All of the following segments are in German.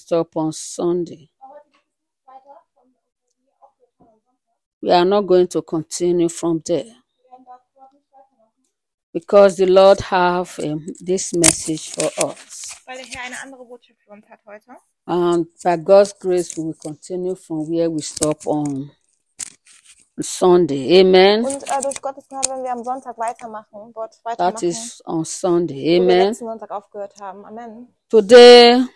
stop on Sunday. We are not going to continue from there because the Lord have this message for us. Weil der Herr eine andere Botschaft für uns hat heute. And by God's grace, we will continue from where we stop on Sunday. Amen. Und durch Gottes Gnade werden wir am Sonntag weitermachen, dort That weitermachen, is on Sunday. wo wir Amen. letzten Sonntag aufgehört haben. Amen. Today,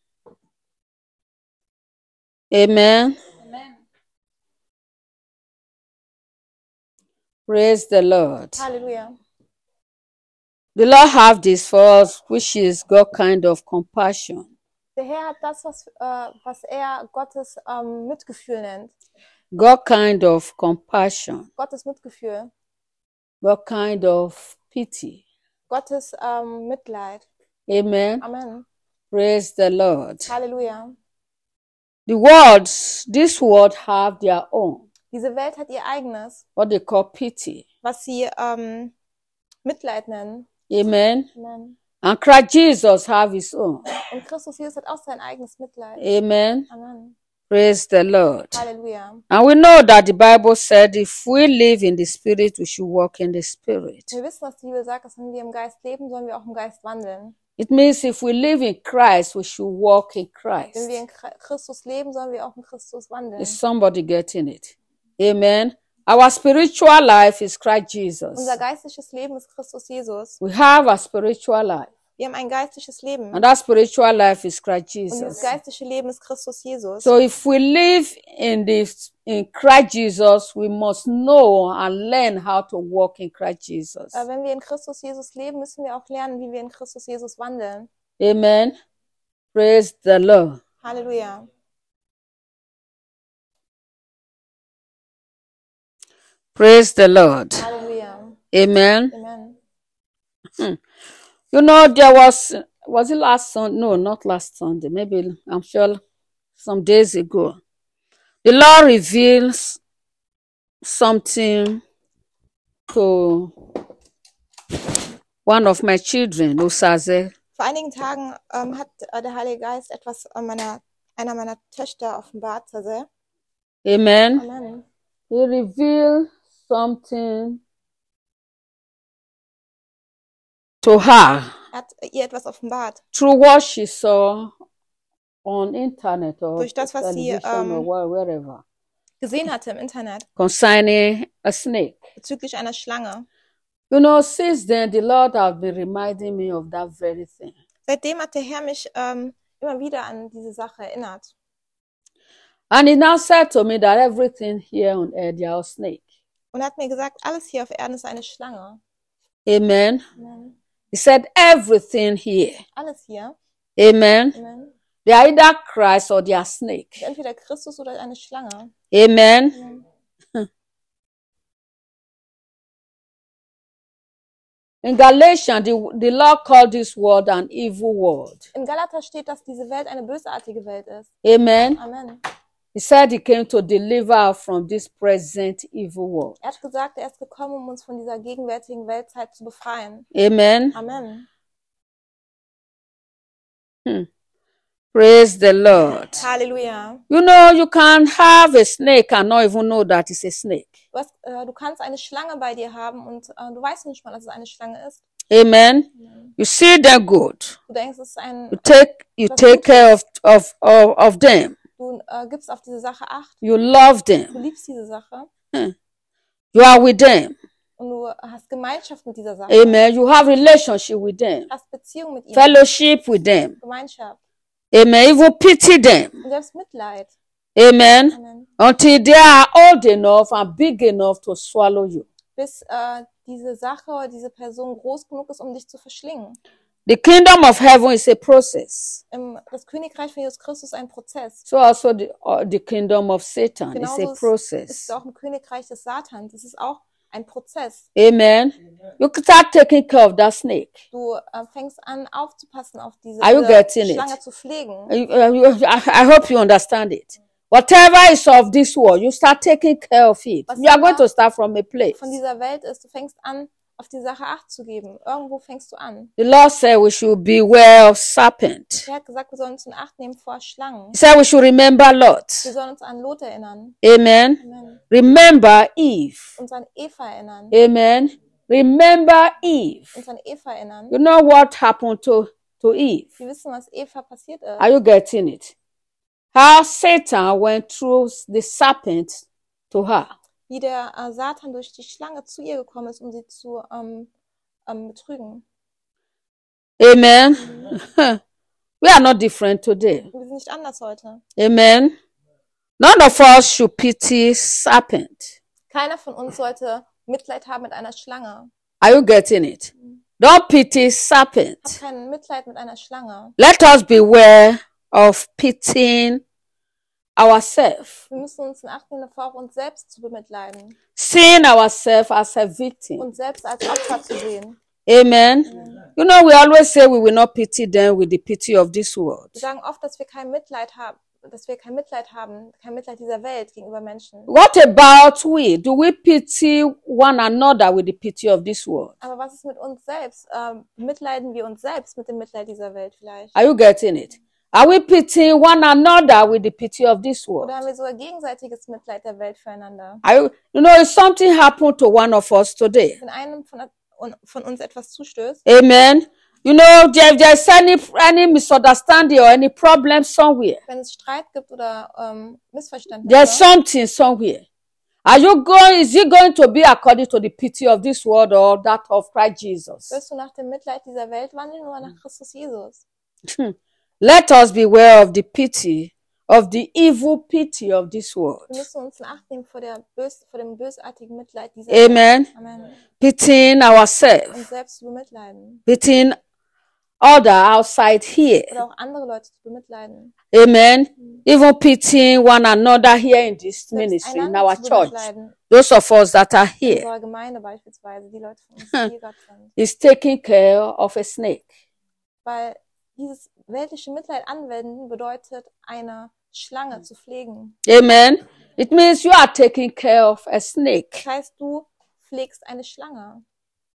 amen. Amen. Praise the Lord. Halleluja. The Lord have this for us, which is God kind of compassion. Der Herr hat das, was er Gottes Mitgefühl nennt. God kind of compassion. Gottes Mitgefühl. God kind of pity. Gottes Mitleid. Amen. Amen. Praise the Lord. Halleluja. The words, this world have their own, Diese Welt hat ihr eigenes, what they call pity. was sie Mitleid nennen. Amen. Amen. And Christ Jesus have his own. Und Christus Jesus hat auch sein eigenes Mitleid. Amen. Amen. Praise the Lord. Halleluja. And we know that the Bible said if we live in the Spirit, we should walk in the Spirit. Wir wissen, was die Bibel sagt, dass wenn wir im Geist leben, sollen wir auch im Geist wandeln. It means if we live in Christ, we should walk in Wenn Christ. wir in Christus leben, sollen wir auch in Christus wandeln. Is somebody getting it? Amen. Our spiritual life is Christ Jesus. Unser geistliches Leben ist Christus Jesus. We have a spiritual life. Wir haben ein geistliches Leben. And that spiritual life is Christ Und dieses Jesus. geistliche Leben ist Christus Jesus. So if we live in Christ Jesus, we must know and learn how to walk in Christ Jesus. Wenn wir in Christus Jesus leben, müssen wir auch lernen, wie wir in Christus Jesus wandeln. Amen. Praise the Lord. Halleluja. Praise the Lord. Halleluja. Amen. Amen. You know, there was it last Sunday? No, not last Sunday. Maybe, I'm sure some days ago. The Lord reveals something to one of my children, Usaze. Vor einigen Tagen hat der Heilige Geist etwas einer meiner Töchter offenbart, Zazel. Amen. Amen. He revealed something to her Er hat ihr etwas offenbart. through what she saw on internet or Durch das, was sie, television or wherever Gesehen hatte im Internet concerning a snake. bezüglich einer Schlange. You know, since then, the Lord has been reminding me of that very thing. Seitdem hat der Herr mich immer wieder an diese Sache erinnert. And he now said to me that everything here on earth, they are snake. Und er hat mir gesagt, alles hier auf Erden ist eine Schlange. Amen. Amen. He said everything here. Alles hier. Amen. Amen. They are either Christ or they are snake. Ist entweder Christus oder eine Schlange. Amen. Amen. In Galatians, the Lord called this world an evil world. In Galater steht, dass diese Welt eine bösartige Welt ist. Amen. Amen. He said he came to deliver us from this present evil world. Er hat gesagt, er ist gekommen, um uns von dieser gegenwärtigen Weltzeit zu befreien. Amen. Amen. Praise the Lord. Halleluja. You know, you can have a snake and not even know that it's a snake. Du kannst eine Schlange bei dir haben und du weißt nicht mal, dass es eine Schlange ist. Amen. You see them good. Du denkst, es ist ein... You take care of them. Du gibst auf diese Sache Acht. You love Du them. liebst diese Sache. You are with them. Und du hast Gemeinschaft mit dieser Sache. Amen. You have relationship with them. Du hast Beziehung mit ihnen. Fellowship with them. Gemeinschaft. Amen. Even pity them. Und selbst Mitleid. Amen. Amen. Until they are old enough and big enough to swallow you. Bis diese Sache oder diese Person groß genug ist, um dich zu verschlingen. The kingdom of heaven is a process. Das Königreich von Jesus Christus ist ein Prozess. So also the kingdom of Satan is Genauso a ist process. auch im Königreich des Satans. Es ist auch ein Prozess. Amen. You start taking care of that snake. Du fängst an, aufzupassen auf diese Are you getting it? Schlange zu pflegen. I hope you understand it. Whatever is of this world, you start taking care of it. Was You are going immer to start from a place. von dieser Welt ist, du fängst an, auf die Sache Acht zu geben. Irgendwo fängst du an. The Lord said we should beware of serpent. Er hat gesagt, wir sollen uns in Acht nehmen vor Schlangen. He said we should remember Lot. Wir sollen uns an Lot erinnern. Amen. Amen. Remember Eve. Uns an Eva erinnern. Amen. Remember Eve. Uns an Eva erinnern. You know what happened to Eve? Wir wissen, was Eva passiert ist. Are you getting it? How Satan went through the serpent to her. Wie der Satan durch die Schlange zu ihr gekommen ist, um sie zu betrügen. Amen. We are not different today. Wir sind nicht anders heute. Amen. None of us should pity serpent. Keiner von uns sollte Mitleid haben mit einer Schlange. Are you getting it? Don't pity Hab serpent. kein Mitleid mit einer Schlange. Let us beware of pitying ourselves, Wir müssen uns in Acht nehmen, davor auch uns selbst zu bemitleiden. seeing ourselves as a victim. Uns selbst als Opfer zu sehen. Amen. You know, we always say we will not pity them with the pity of this world. Wir sagen oft, dass wir kein Mitleid haben, kein Mitleid dieser Welt gegenüber Menschen. What about we? Do we pity one another with the pity of this world? Aber was ist mit uns selbst? Mitleiden wir uns selbst mit dem Mitleid dieser Welt vielleicht? Are you getting it? Are we pitying one another with the pity of this world? Oder haben wir sogar gegenseitiges Mitleid der Welt füreinander? You know, if something happened to one of us today, Wenn einem von uns etwas zustößt, amen. You know, there's any misunderstanding or any problem somewhere. wenn es Streit gibt oder There's Missverständnisse, something somewhere. Is it going to be according to the pity of this world or that of Christ Jesus? wirst du nach dem Mitleid dieser Welt wandeln oder nach Christus Jesus? Let us beware of the pity, of the evil pity of this world. Wir müssen uns in Acht nehmen vor dem bösartigen Mitleid dieser Welt. Amen. Amen. Pitying ourselves, Uns selbst zu bemitleiden. pitying other outside here. Oder auch andere Leute zu bemitleiden. Amen. Even pitying one another here in this Selbst ministry, in einander our zu church. bemitleiden. Those of us that are In here unserer Gemeinde beispielsweise, die Leute von uns, die hier gerade sind. is taking care of a snake. Weil dieses weltliche Mitleid anwenden bedeutet, eine Schlange zu pflegen. Amen. It means you are taking care of a snake. Das heißt, du pflegst eine Schlange.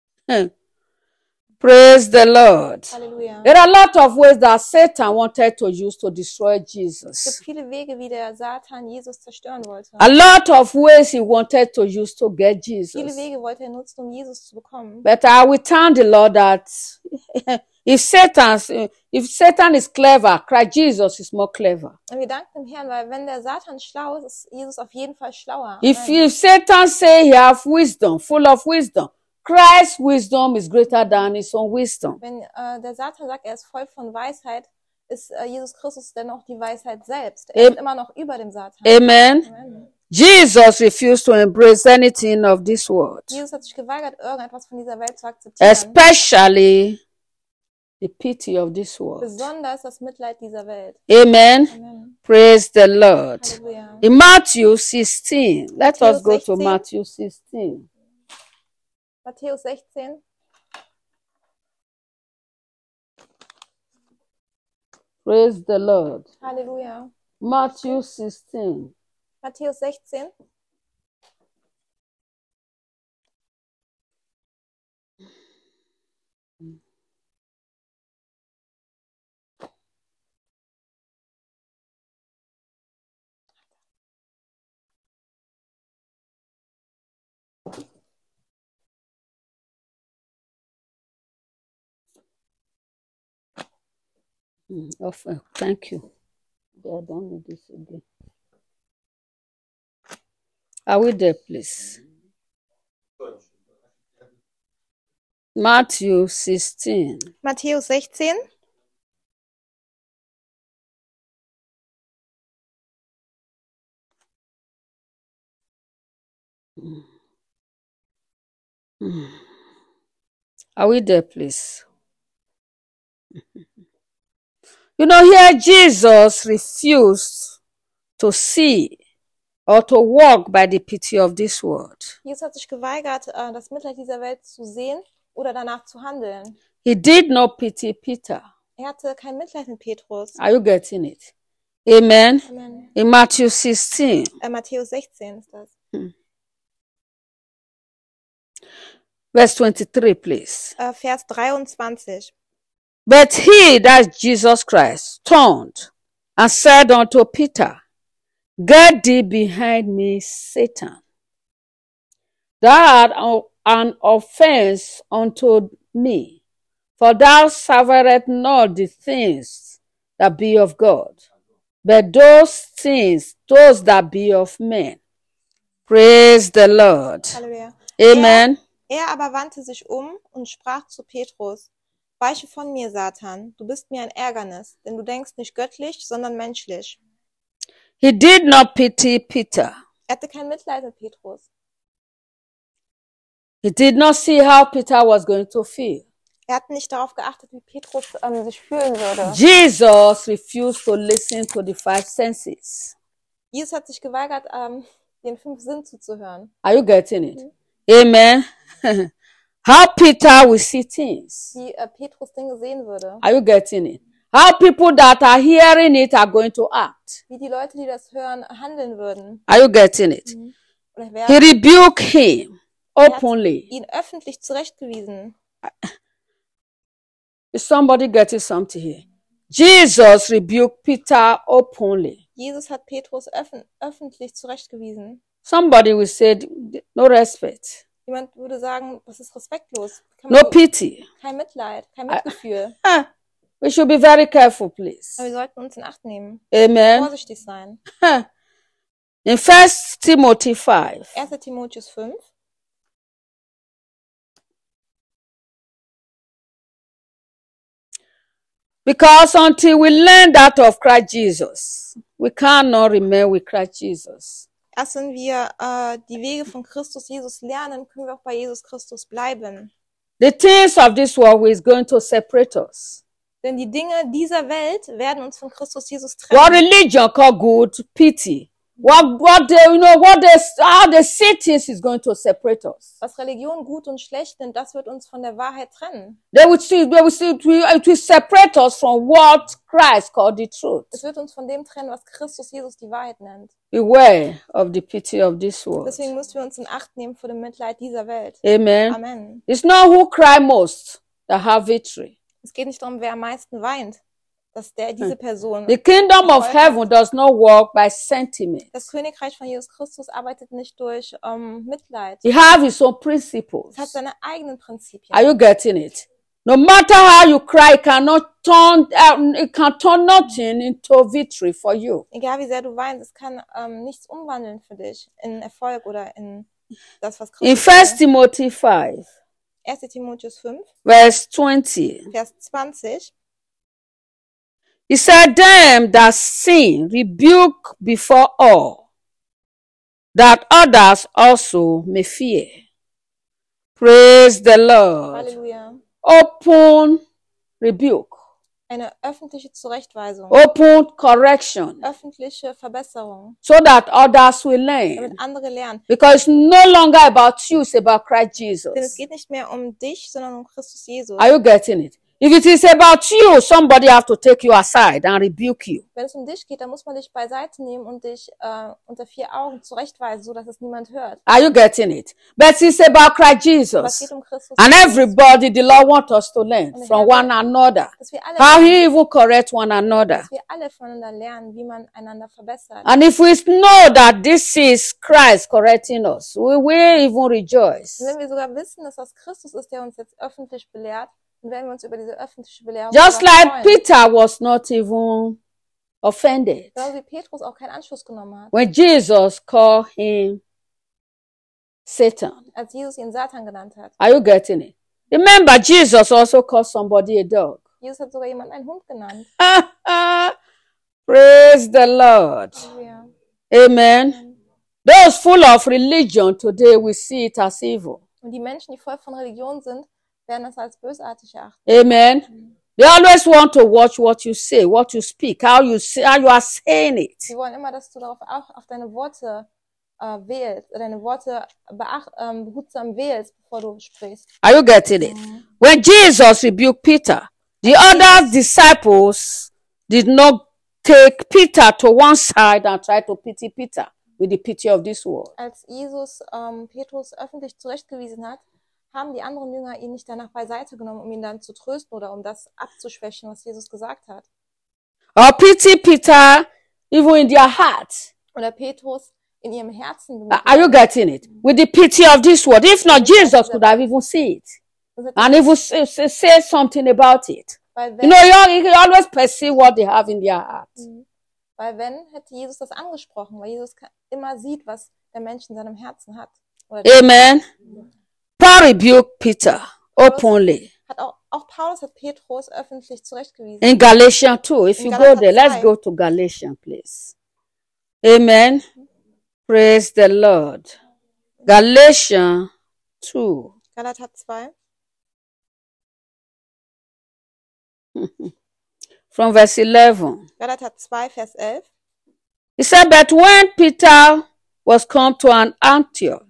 Praise the Lord. Halleluja. There are a lot of ways that Satan wanted to use to destroy Es gibt Jesus. viele Wege, wie der Satan Jesus zerstören wollte. A lot of ways he wanted to use to get Viele Jesus. Wege wollte er nutzen, um Jesus zu bekommen. But I will thank the Lord that if Satan is clever, Christ Jesus is more clever. Und wir danken dem Herrn, weil wenn der Satan schlau ist, ist Jesus auf jeden Fall schlauer. If Amen. Satan say he have wisdom, full of wisdom, Christ's wisdom is greater than his own wisdom. Wenn der Satan sagt, er ist voll von Weisheit, ist Jesus Christus dennoch die Weisheit selbst. Er ist immer noch über dem Satan. Amen. Amen. Jesus refused to embrace anything of this world, Jesus hat sich geweigert, irgendetwas von dieser Welt zu akzeptieren. especially the pity of this world. Besonders das Mitleid dieser Welt. Amen. Amen. Praise the Lord. Halleluja. In Matthew 16, let us go to Matthäus 16. Matthew 16. Matthäus 16. Praise the Lord. Halleluja. Matthew 16. Matthäus 16. Thank you. I don't need this again. Are we there, please? Matthew 16. Matthäus 16. Are we there, please? You know, here Jesus refused to see or to walk by the pity of this world. Jesus hat sich geweigert, das Mitleid dieser Welt zu sehen oder danach zu handeln. He did not pity Peter. Er hatte kein Mitleid mit Petrus. Are you getting it? Amen. Amen. In Matthew 16. Matthäus 16 ist das. Verse 23, please. Vers 23. But he, that's Jesus Christ, turned and said unto Peter, Get thee behind me, Satan. Thou art an offense unto me, for thou servest not the things that be of God, but those things, those that be of men. Praise the Lord. Halleluja. Amen. Er aber wandte sich um und sprach zu Petrus, Weiche von mir, Satan, du bist mir ein Ärgernis, denn du denkst nicht göttlich, sondern menschlich. He did not pity Peter. Er hatte kein Mitleid mit Petrus. He did not see how Peter was going to feel. Er hat nicht darauf geachtet, wie Petrus sich fühlen würde. Jesus refused to listen to the five senses. Jesus hat sich geweigert, den 5 Sinnen zuzuhören. Are you getting it? Amen. How Peter will see things. Wie Petrus Dinge sehen würde. Are you getting it? How people that are hearing it are going to act. Wie die Leute, die das hören, handeln würden. Are you getting it? Oder He rebuked him openly. ihn öffentlich zurechtgewiesen. Is somebody getting something here? Jesus rebuked Peter openly. Jesus hat Petrus öffentlich zurechtgewiesen. Somebody will say, no respect. Jemand würde sagen, das ist respektlos. No pity. Kein Mitleid, kein Mitgefühl. We should be very careful, please. Aber wir sollten uns in Acht nehmen. Amen. Vorsichtig sein. In 1 Timothy 5, 1. Timotheus 5. because until we learn that of Christ Jesus, we cannot remain with Christ Jesus. Erst wenn wir die Wege von Christus Jesus lernen, können wir auch bei Jesus Christus bleiben. The things of this world is going to separate us. Denn die Dinge dieser Welt werden uns von Christus Jesus What trennen. religion call good, pity. How the cities is going to separate us. Was Religion gut und schlecht nennt, das wird uns von der Wahrheit trennen. It will separate us from what Christ called the truth. Es wird uns von dem trennen, was Christus Jesus die Wahrheit nennt. Beware of the pity of this world. Deswegen müssen wir uns in Acht nehmen vor dem Mitleid dieser Welt. Amen. Amen. It's not who cry most that have victory. Es geht nicht darum, wer am meisten weint, dass diese Person. The kingdom of heaven does not work by sentiment. Das Königreich von Jesus Christus arbeitet nicht durch Mitleid. It has its own principles. Es hat seine eigenen Prinzipien. Are you getting it? No matter how you cry, it can turn nothing into victory for you. Egal wie sehr du weinst, es kann nichts umwandeln für dich in Erfolg oder in das, was Christus In 1 Timothy 5, 1. Timotheus 5, verse 20, Vers 20. he said, them that sin rebuke before all, that others also may fear. Praise the Lord. Halleluja. Open rebuke. Eine öffentliche Zurechtweisung. Open correction. Öffentliche Verbesserung. So that others will learn. Damit andere lernen. Because it's no longer about you, it's about Christ Jesus. Denn es geht nicht mehr um dich, sondern um Christus Jesus. Are you getting it? If it is about you, somebody have to take you aside and rebuke you. Wenn es um dich geht, dann muss man dich beiseite nehmen und dich unter 4 Augen zurechtweisen, so dass es niemand hört. Are you getting it? But it's about Christ Aber es Jesus. geht um Christus And Jesus. everybody, the Lord wants us to learn from one another. Dass wir alle How he even correct one another. dass wir alle voneinander lernen, wie man einander verbessert. And if we know that this is Christ correcting us, we will even rejoice. Und wenn wir sogar wissen, dass das Christus ist, der uns jetzt öffentlich belehrt, dann werden wir uns über diese öffentliche Belehrung Just sogar like freuen. Peter was not even offended Genauso wie Petrus auch keinen Anschluss genommen hat, when Jesus called him Satan. als Jesus ihn Satan genannt hat. Are you getting it? Remember, Jesus also called somebody a dog. Jesus hat sogar jemanden einen Hund genannt. Praise the Lord. Halleluja. Amen. Those full of religion today, we see it as evil. Und die Menschen, die voll von Religion sind, werden das als bösartig erachten. Amen. They always want to watch what you say, what you speak, how you are saying it. Sie wollen immer, dass du darauf auch auf deine Worte wählst, deine Worte behutsam wählst, bevor du sprichst. Are you getting it? When Jesus rebuked Peter, the other disciples did not take Peter to one side and try to pity Peter with the pity of this world. Als Jesus Petrus öffentlich zurechtgewiesen hat, haben die anderen Jünger ihn nicht danach beiseite genommen, um ihn dann zu trösten oder um das abzuschwächen, was Jesus gesagt hat. Or pity Peter even in their heart. Oder Petrus in ihrem Herzen Are you getting it? With the pity of this world. If not, Jesus could have even seen it. And even say something about it. Weil You wenn, know, you always perceive what they have in their heart. weil wenn, hätte Jesus das angesprochen, weil Jesus immer sieht, was der Mensch in seinem Herzen hat. Oder Amen. Paul rebuked Peter openly. auch Paulus hat Petrus öffentlich zurechtgewiesen. In Galatians 2. If In you go Galater there, let's 2. go to Galatians, please. Amen. Praise the Lord. Galatians 2. Galater 2, From verse 11. Galater 2, Vers 11. He said, but when Peter was come to an Antioch,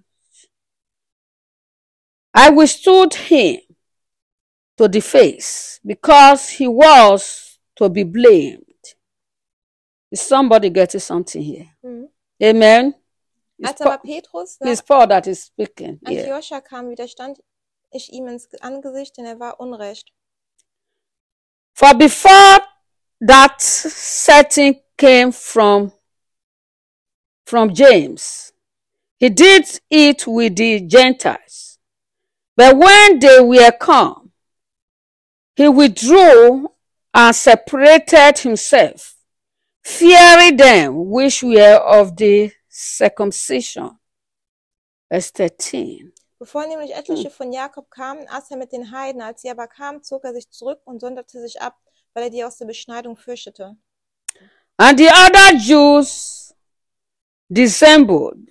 I withstood him to the face, because he was to be blamed. Is somebody getting something here? Amen. Als aber Petrus It's nach Paul that is speaking here. Antiochia kam, widerstand ich ihm ins Angesicht, denn er war unrecht. For before that setting came from James, he did it with the Gentiles. But when they were come, he withdrew and separated himself, fearing them which were of the circumcision. Verse 13. Bevor nämlich etliche von Jakob kamen, aß er mit den Heiden. Als sie aber kamen, zog er sich zurück und sonderte sich ab, weil er die aus der Beschneidung fürchtete. And the other Jews dissembled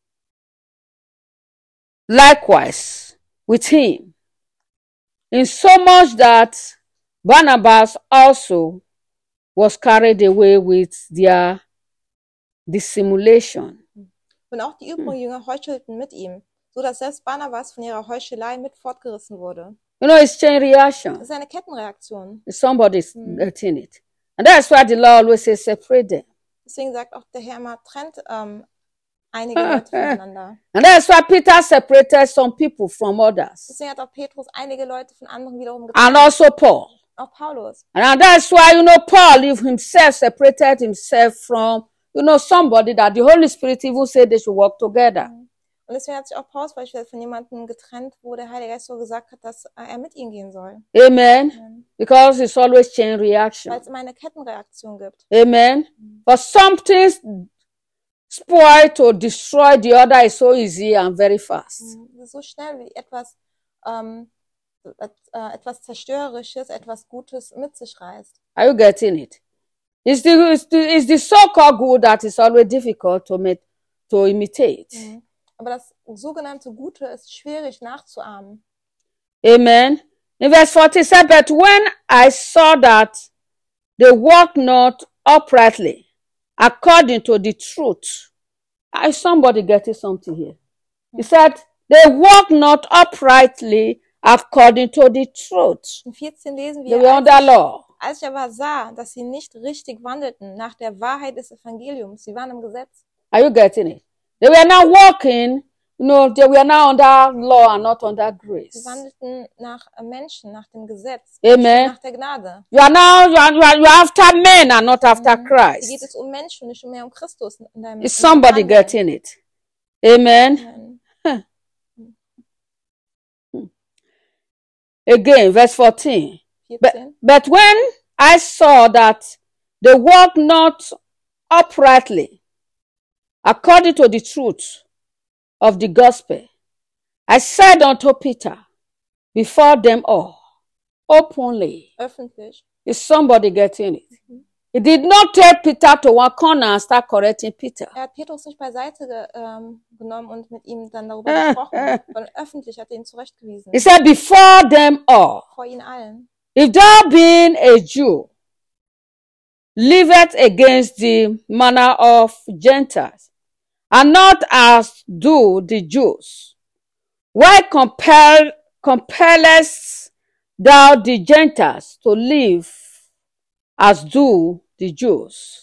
likewise with him, insomuch that Barnabas also was carried away with their dissimulation. Und auch die übrigen Jünger heuchelten mit ihm, so dass selbst Barnabas von ihrer Heuchelei mit fortgerissen wurde. You know, it's chain reaction. Das ist eine Kettenreaktion. Somebody's getting it. And that's why the Lord always says, separate them. Deswegen sagt auch der Herr immer, trennt einige Leute voneinander. And that's why Peter separated some people from others. Deswegen hat auch Petrus einige Leute von anderen wiederum And getrennt. also Paul. Auch Paulus. And that's why, you know, Paul himself separated himself from, you know, somebody that the Holy Spirit even said they should work together. Und deswegen hat sich auch Paulus beispielsweise von jemandem getrennt, wo der Heilige Geist so gesagt hat, dass er mit ihm gehen soll. Amen. Because it's always chain reaction. Weil es immer eine Kettenreaktion gibt. Amen. For something spoiled to destroy the other is so easy and very fast. Das ist so schnell, wie etwas Zerstörerisches, etwas Gutes mit sich reißt. Are you getting it? It's the so-called good that is always difficult to imitate. Aber das sogenannte Gute ist schwierig nachzuahmen. Amen. In verse 40 said, but when I saw that they walk not uprightly, according to the truth. Is somebody getting something here? He said, they walk not uprightly according to the truth. In 14 lesen They wir, were under law. als ich aber sah, dass sie nicht richtig wandelten nach der Wahrheit des Evangeliums, sie waren im Gesetz. Are you getting it? They were now walking, you know, they were now under law and not under grace. Sie wandelten nach Menschen, nach dem Gesetz, Amen. nach der Gnade. You are after men and not after Hier geht Christ. es um Menschen, nicht mehr um Christus. In deinem Is somebody Handeln. getting it? Amen. Amen. Again, verse 14. 14. But when I saw that they walk not uprightly, according to the truth of the gospel, I said unto Peter, before them all, openly. Öffentlich. Is somebody getting it? He did not take Peter to one corner and start correcting Peter. Hat Petrus nicht beiseite genommen und mit ihm dann darüber gesprochen, sondern öffentlich hat er ihn zurechtgewiesen. He said, before them all, Vor ihnen allen. if thou being a Jew, liveth against the manner of Gentiles, and not as do the Jews, why compellest thou the Gentiles to live as do the Jews?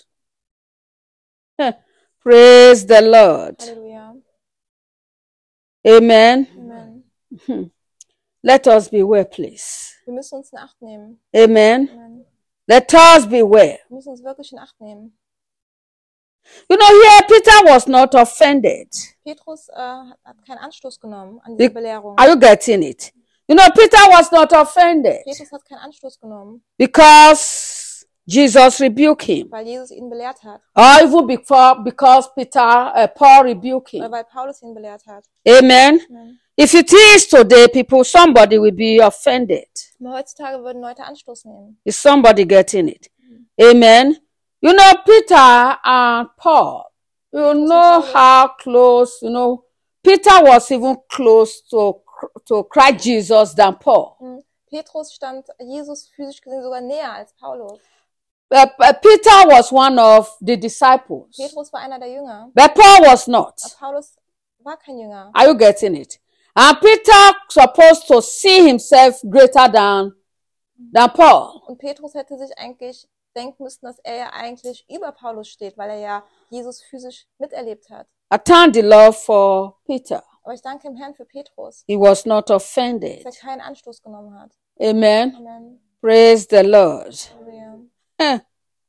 Praise the Lord. Halleluja. Amen. Amen. Let us beware, please. Wir müssen uns in Acht nehmen. Amen. Amen. Let us beware. Wir müssen uns wirklich in Acht nehmen. You know, here Peter was not offended. Petrus hat keinen Anstoß genommen an diese Belehrung. Are you getting it? You know, Peter was not offended Petrus hat keinen Anstoß genommen, because Jesus rebuked him, weil Jesus ihn belehrt hat. or even because Paul rebuked Oder him. weil Paulus ihn belehrt hat. Amen. Amen. If it is today, people, somebody will be offended. Aber heutzutage würden Leute Anstoß nehmen. Is somebody getting it? Amen. You know, Peter and Paul, you know how close, you know, Peter was even close to Christ Jesus than Paul. Petrus stand Jesus physisch gesehen sogar näher als Paulus. Peter was one of the disciples, Petrus war einer der Jünger, but Paul was not. aber Paulus war kein Jünger. Are you getting it? And Peter supposed to see himself greater than Paul. Und Petrus hätte sich eigentlich denken müssen, dass er ja eigentlich über Paulus steht, weil er ja Jesus physisch miterlebt hat. I thank the Lord for Peter. Aber ich danke dem Herrn für Petrus, He was not offended. dass er keinen Anstoß genommen hat. Amen. Amen. Praise the Lord. Halleluja.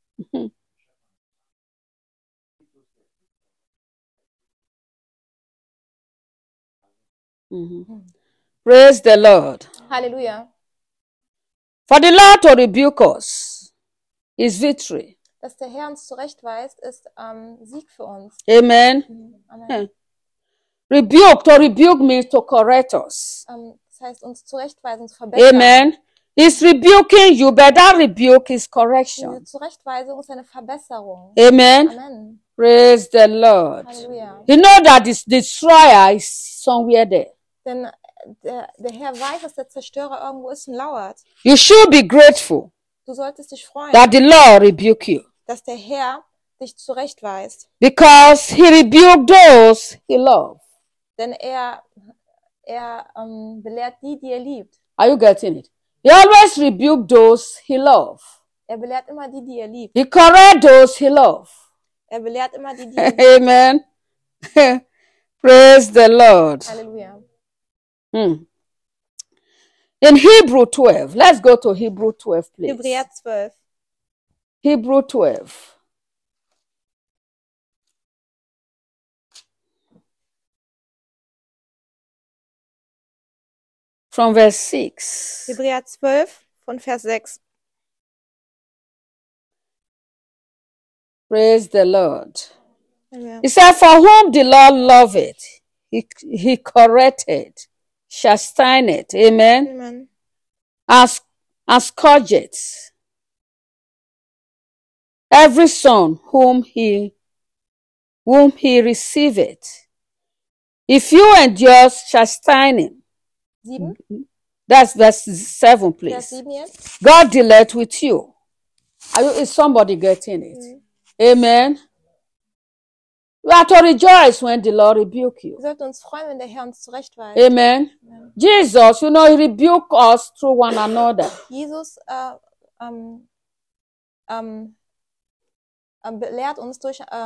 Praise the Lord. Halleluja. For the Lord to rebuke us is victory. Dass der Herr uns zurechtweist, ist Sieg für uns. Amen. Amen. To rebuke means to correct us. Das heißt, uns zurechtweisen, uns verbessern. Amen. He's rebuking you, but that rebuke is Diese correction. Zurechtweisung ist eine Verbesserung. Amen. Amen. Praise the Lord. Halleluja. You know that this destroyer is somewhere there. Denn der Herr weiß, dass der Zerstörer irgendwo ist und lauert. You should be grateful Du solltest dich freuen, that the Lord rebuke you, dass der Herr dich zurechtweist. because he rebuked those he loved. Denn er belehrt die er liebt. Are you getting it? He always rebuked those he loved. Er belehrt immer die er liebt. He correct those he loved. Er belehrt immer die er liebt. Amen. Praise the Lord. Halleluja. In Hebrew 12, let's go to Hebrew 12, please. Hebräer 12. Hebrew 12. From verse 6. Hebräer 12 von Vers 6. Praise the Lord. Halleluja. He said, for whom the Lord loveth, he corrected, chasteneth, amen, Amen. and scourgeth every son whom he receiveth. If you endure chastening, 7. that's verse 7, Vers please. 7 jetzt. God dealt with you. Is somebody getting it? Amen. We are to rejoice when the Lord rebuke you. Wir sollten uns freuen, wenn der Herr uns zurechtweist. Amen. Jesus, you know, he rebuked us through one another. Jesus belehrt uns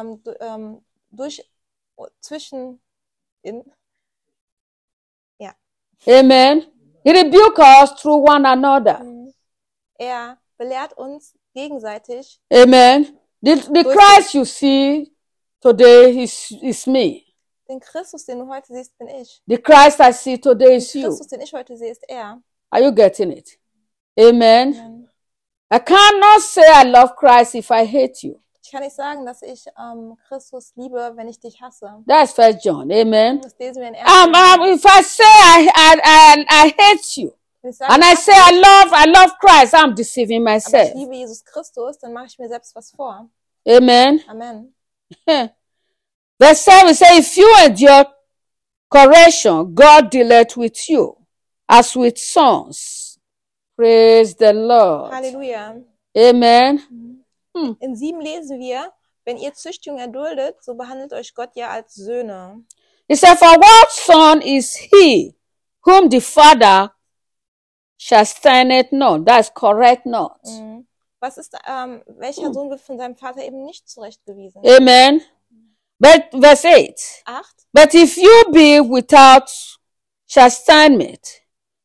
zwischen in. Ja. Amen. He rebuked us through one another. Er belehrt uns gegenseitig. Amen. The Christ you see today is me. Den Christus, den du heute siehst, bin ich. The Christ I see today is Den you. Christus, den ich heute sehe, ist er. Are you getting it? Amen. Amen. I cannot say I love Christ if I hate you. Ich kann nicht sagen, dass ich Christus liebe, wenn ich dich hasse. That's 1 John. Amen. Das lesen wir in 1. If I say I hate you, Wenn ich sage, and I say I love Christ, I'm deceiving aber myself. ich liebe Jesus Christus, dann mache ich mir selbst was vor. Amen. Amen. Verse 7 says, if you endure correction, God dealeth with you as with sons. Praise the Lord. Halleluja. Amen. In 7 lesen wir, wenn ihr Züchtigung erduldet, so behandelt euch Gott ja als Söhne. He said, for what son is he whom the Father chasteneth not? That's correct not. Was ist, welcher Sohn wird von seinem Vater eben nicht zurechtgewiesen? Amen. But verse 8. 8. But if you be without chastisement,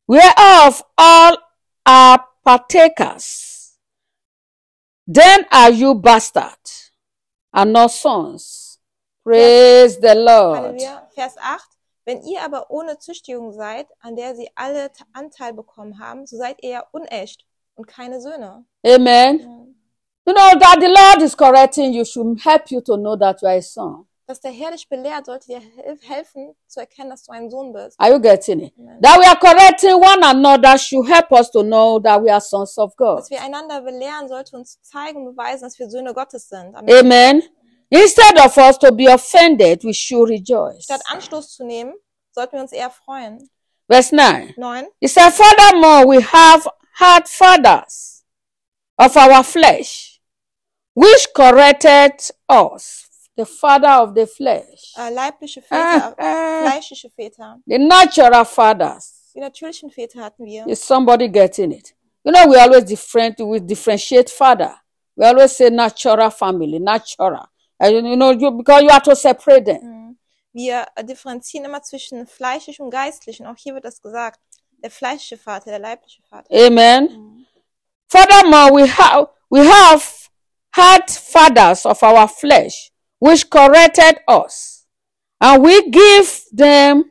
whereof all are partakers. Then are you bastards and not sons. Praise the Lord. Halleluja. Vers 8. Wenn ihr aber ohne Züchtigung seid, an der sie alle Anteil bekommen haben, so seid ihr ja unecht und keine Söhne. Amen. Ja. You know that the Lord is correcting you should help you to know that you are a son. Dass der Herr dich belehrt, sollte dir helfen, zu erkennen, dass du ein Sohn bist. Are you getting it? Amen. That we are correcting one another should help us to know that we are sons of God. Dass wir einander belehren, sollte uns zeigen und beweisen, dass wir Söhne Gottes sind. Amen. Amen. Instead of us to be offended, we should rejoice. Statt Anstoß zu nehmen, sollten wir uns eher freuen. Verse 9. 9. It said, furthermore, we have had fathers of our flesh, which corrected us, the father of the flesh. Leibliche Väter, fleischliche Väter. The natural fathers. Die natürlichen Väter hatten wir. Is somebody getting it? You know, we differentiate father. We always say natural family, natural. And you know, because you have to separate them. Wir differenzieren immer zwischen fleischlich und geistlich. Und auch hier wird das gesagt. Der fleischliche Vater, der leibliche Vater. Amen. Furthermore, we have had fathers of our flesh, which corrected us, and we give them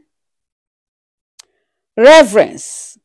reverence.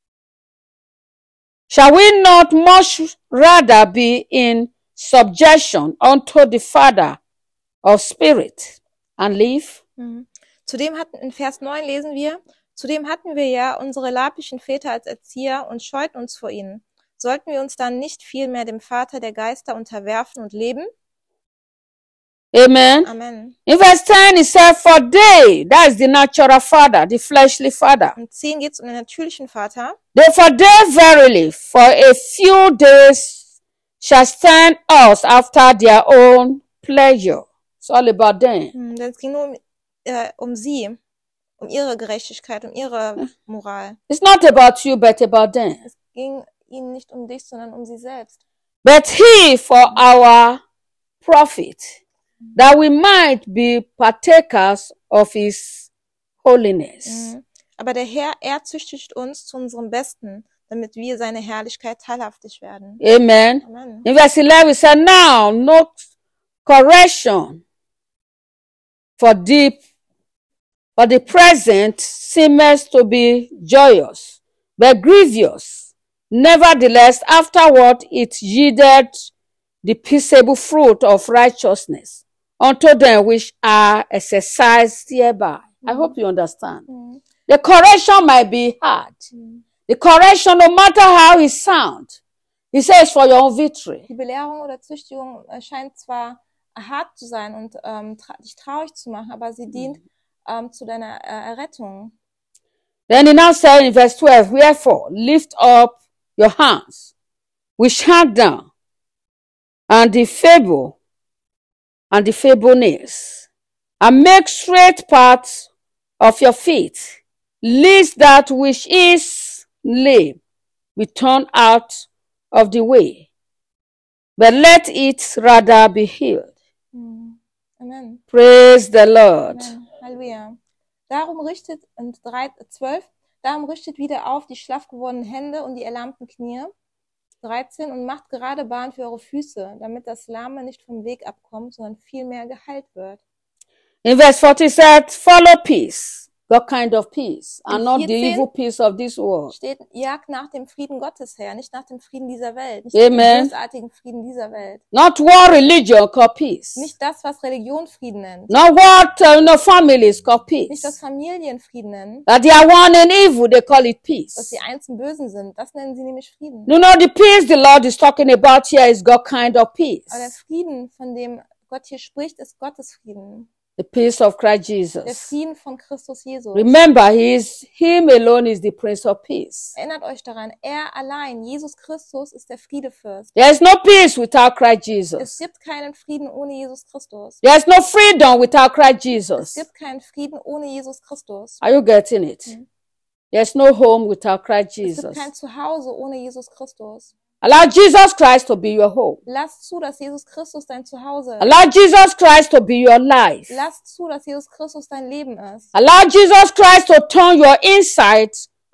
Shall we not much rather be in subjection unto the Father of spirit and live? Zudem hatten, in Vers 9 lesen wir, zudem hatten wir ja unsere leiblichen Väter als Erzieher und scheuten uns vor ihnen. Sollten wir uns dann nicht vielmehr dem Vater der Geister unterwerfen und leben? Amen. Amen. In verse 10 it says, for they, that is the natural father, the fleshly father. In 10 geht es um den natürlichen Vater. For they verily for a few days shall stand us after their own pleasure. It's all about them. Denn es ging nur um sie, um ihre Gerechtigkeit, um ihre Moral. It's not about you, but about them. Es ging ihnen nicht um dich, sondern um sie selbst. But he for our profit, that we might be partakers of his holiness. Aber der Herr, er züchtigt uns zu unserem Besten, damit wir seine Herrlichkeit teilhaftig werden. Amen. Amen. In verse 11 it said, now no correction for the present seems to be joyous, but grievous. Nevertheless, afterward it yielded the peaceable fruit of righteousness unto them which are exercised hereby. I hope you understand. The correction might be hard. The correction, no matter how it sounds, he says for your own victory. Die Belehrung oder Züchtigung scheint zwar hart zu sein und dich traurig zu machen, aber sie dient zu deiner Errettung. Then he now says in verse 12, wherefore lift up your hands, which hang down, and the feeble knees, and make straight paths of your feet, lest that which is lame be turned out of the way, but let it rather be healed. Amen. Praise the Lord. Amen. Halleluja. Darum richtet wieder auf die schlaff gewordenen Hände und die erlahmten Knie. 13. Und macht gerade Bahn für eure Füße, damit das Lahme nicht vom Weg abkommt, sondern vielmehr geheilt wird. In verse 40 said, follow peace. What kind of peace? And not the 14 evil peace of this world. Steht, jagt nach dem Frieden Gottes her, nicht nach dem Frieden dieser Welt, nicht Amen. nach dem bösartigen Frieden dieser Welt. Not what religion called peace. Nicht das, was Religion Frieden nennt. Not what families call Nicht das peace. Familien Frieden nennen, That they are one in evil, they call it dass peace. die einzeln Bösen sind. Das nennen sie nämlich Frieden. You know, the peace the Lord is talking about here is God kind of peace. Aber der Frieden, von dem Gott hier spricht, ist Gottes Frieden. The peace of Christ Der Jesus. Frieden von Christus Jesus. Remember, him alone is the Prince of Peace. Erinnert euch daran, er allein, Jesus Christus, ist der Friedefürst. There is no peace without Christ Es Jesus. gibt keinen Frieden ohne Jesus Christus. There is no freedom without Christ Es Jesus. gibt keinen Frieden ohne Jesus Christus. Are you getting it? There's no home without Christ Es gibt Jesus. kein Zuhause ohne Jesus Christus. Allow Jesus Christ to be your home. Lass zu, dass Jesus Christus dein Zuhause ist. Allow Jesus Christ to be your life. Lass zu, dass Jesus Christus dein Leben ist. Allow Jesus Christ to turn your inside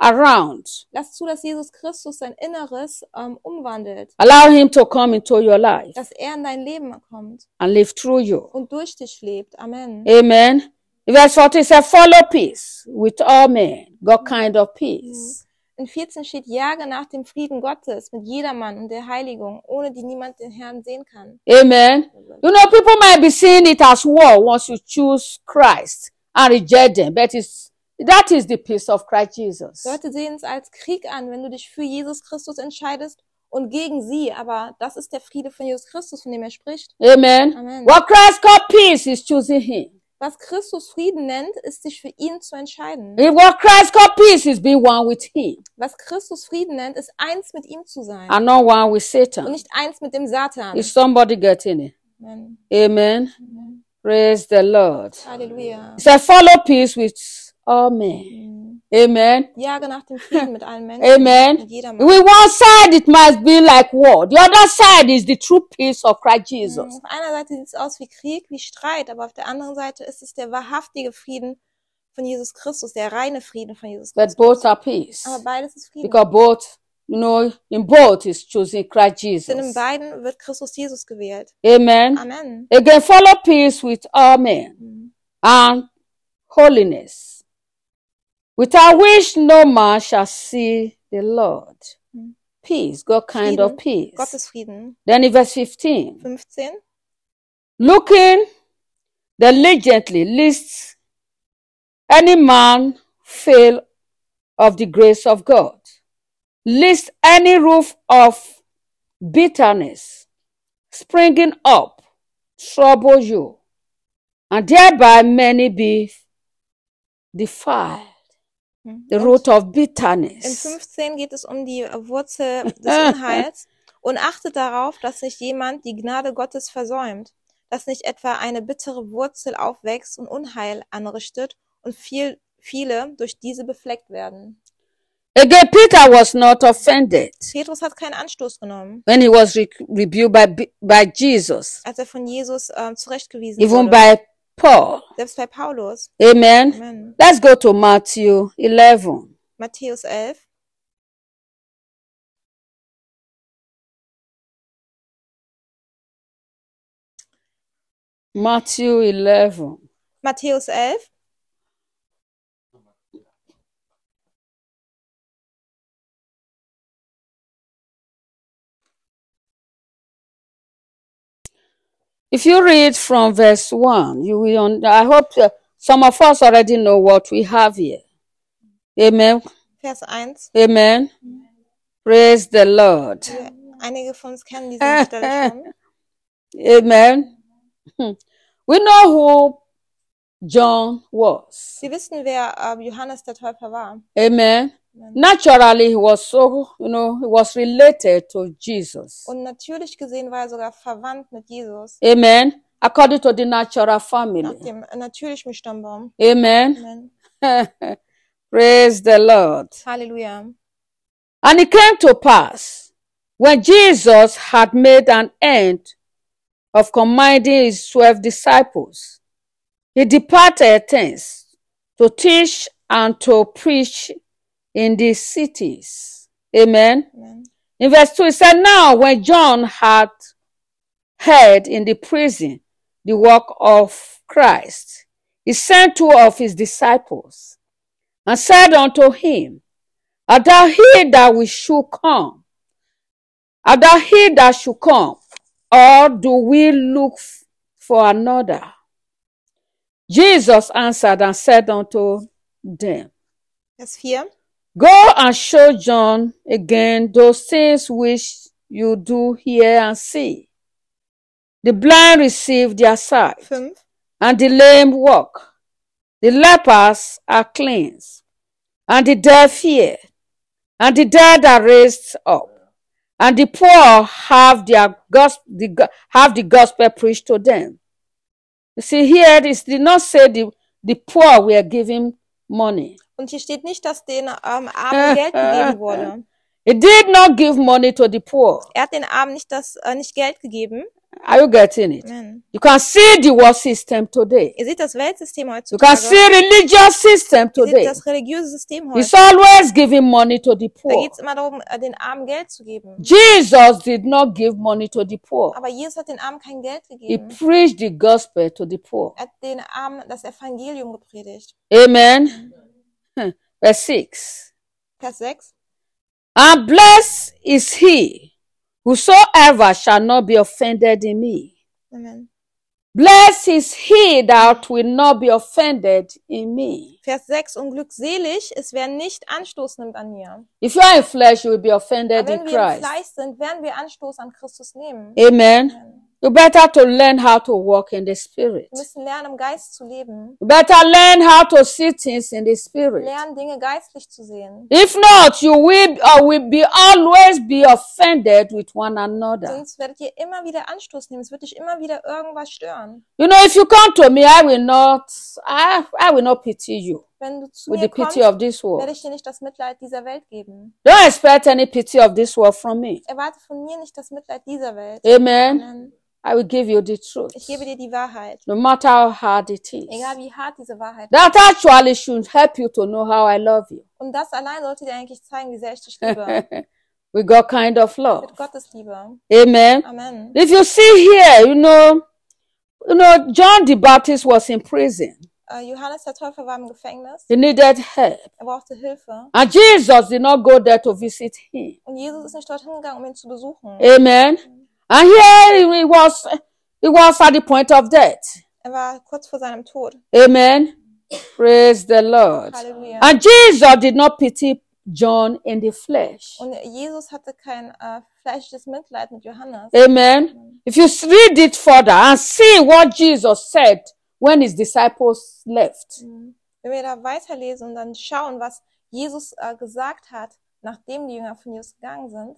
around. Lass zu, dass Jesus Christus sein Inneres umwandelt, Allow him to come into your life dass er in dein Leben kommt and live through you. und durch dich lebt. Amen. Amen. Verse 14 says, follow peace with all men. God kind of peace. In 14 steht, jage nach dem Frieden Gottes mit jedermann und der Heiligung, ohne die niemand den Herrn sehen kann. Amen. You know, people might be seeing it as war once you choose Christ and reject them, but that is the peace of Christ Jesus. Leute sehen es als Krieg an, wenn du dich für Jesus Christus entscheidest und gegen sie, aber das ist der Friede von Jesus Christus, von dem er spricht. Amen. Amen. What Christ called peace is choosing him. Was Christus Frieden nennt, ist sich für ihn zu entscheiden. What Christ called peace is being one with him Was Christus Frieden nennt, ist eins mit ihm zu sein and not one with und Satan. nicht eins mit dem Satan. Is somebody getting it? Amen. Amen. Praise the Lord. Halleluja. It says, follow peace with all men. Amen. Jage nach dem Frieden mit allen Menschen, Amen. mit jedermann. With one side, it must be like war. The other side is the true peace of Christ Jesus. Auf einer Seite sieht es aus wie Krieg, wie Streit, aber auf der anderen Seite ist es der wahrhaftige Frieden von Jesus Christus, der reine Frieden von Jesus But Christus. both are peace. Aber beides ist Frieden. Because both, you know, in both is choosing Christ Denn in Jesus. beiden wird Christus Jesus gewählt. Amen. Amen. Again, follow peace with all men and holiness, without which no man shall see the Lord. Peace, God kind of peace. Gottes Frieden. Then in verse 15, 15. looking diligently, lest any man fail of the grace of God, lest any roof of bitterness springing up trouble you, and thereby many be defiled. The root of In bitterness. 15 geht es um die Wurzel des Unheils und achtet darauf, dass nicht jemand die Gnade Gottes versäumt, dass nicht etwa eine bittere Wurzel aufwächst und Unheil anrichtet und viele durch diese befleckt werden. Again, Peter was not offended Petrus hat keinen Anstoß genommen, when he was rebuked by Jesus, als er von Jesus zurechtgewiesen even wurde. by Paul. Selbst bei Paulus. Amen. Amen. Let's go to Matthew 11. Matthäus 11. Matthew 11. Matthäus 11. If you read from verse 1, you will. I hope some of us already know what we have here. Amen. Vers 1. Amen. Praise the Lord. Einige von uns kennen diese Stelle schon. Amen. We know who John was. Sie wissen, wer Johannes der Täufer war. Amen. Naturally, he was so, he was related to Jesus. Und natürlich gesehen war er sogar verwandt mit Jesus. Amen. According to the natural Nach family. dem natürlichen Stammbaum. Amen. Amen. Praise the Lord. Halleluja. And it came to pass, when Jesus had made an end of commanding his 12 disciples, he departed thence to teach and to preach in the cities. Amen. Amen. In verse 2, it said, now when John had heard in the prison the work of Christ, he sent 2 of his disciples and said unto him, art thou he that we should come? Art thou he that should come? Or do we look for another? Jesus answered and said unto them, Vers 4. go and show John again those things which you do hear and see. The blind receive their sight, 5. and the lame walk. The lepers are cleansed, and the deaf hear, and the dead are raised up, and the poor have the gospel preached to them. You see, here it did not say the poor were given money. Und hier steht nicht, dass den Armen Geld gegeben wurde. It did not give money to the poor. Er hat den Armen nicht Geld gegeben, Are you getting it? Amen. You can see the world system today. Ihr seht das Weltsystem You can see heutzutage. religious system Ihr seht today. das religiöse System It's heute. always giving money to the Da poor. geht es immer darum, den Armen Geld zu geben. Jesus did not give money to the poor. Aber Jesus hat den Armen kein Geld He gegeben. preached the gospel to the poor. Er hat den Armen das Evangelium gepredigt. Amen. Verse 6. Vers 6. And blessed is he whosoever shall not be offended in me. Amen. Blessed is he that will not be offended in me. Vers 6. Und glückselig ist, wer nicht Anstoß nimmt an mir. If you are in flesh, you will be offended Aber in wenn wir im Christ. Fleisch sind, werden wir Anstoß an Christus nehmen. Amen. You better to learn how to walk in the Spirit. Wir müssen lernen, im Geist zu leben. You better learn how to see things in the Spirit. Lernen, Dinge geistlich zu sehen. If not, you will be always be offended with one another. Sonst werdet ihr immer wieder Anstoß nehmen. Es wird dich immer wieder irgendwas stören. You know, if you come to me, I will not pity you Wenn du zu with mir the kommst, pity of this werde world. ich dir nicht das Mitleid dieser Welt geben. Don't expect any pity of this world from me. Erwarte von mir nicht das Mitleid dieser Welt. Amen. Amen. I will give you the truth. Ich gebe dir die Wahrheit. No matter how hard it is. Egal wie hart diese Wahrheit ist. That actually should help you to know how I love you. Und das allein sollte dir eigentlich zeigen, wie sehr ich dich liebe. With God kind of love. Mit Gottes Liebe. Amen. Amen. If you see here, you know, John the Baptist was in prison. Johannes der Täufer war im Gefängnis. He needed help. Er brauchte Hilfe. And Jesus did not go there to visit him. Und Jesus ist nicht dorthin gegangen, um ihn zu besuchen. Amen. And here he was at the point of death. Er war kurz vor seinem Tod. Amen. Praise the Lord. Halleluja. And Jesus did not pity John in the flesh. Und Jesus hatte kein fleischliches Mitleid mit Johannes. Amen. If you read it further and see what Jesus said when his disciples left. Wenn wir da weiterlesen und dann schauen, was Jesus gesagt hat, nachdem die Jünger von Jesus gegangen sind.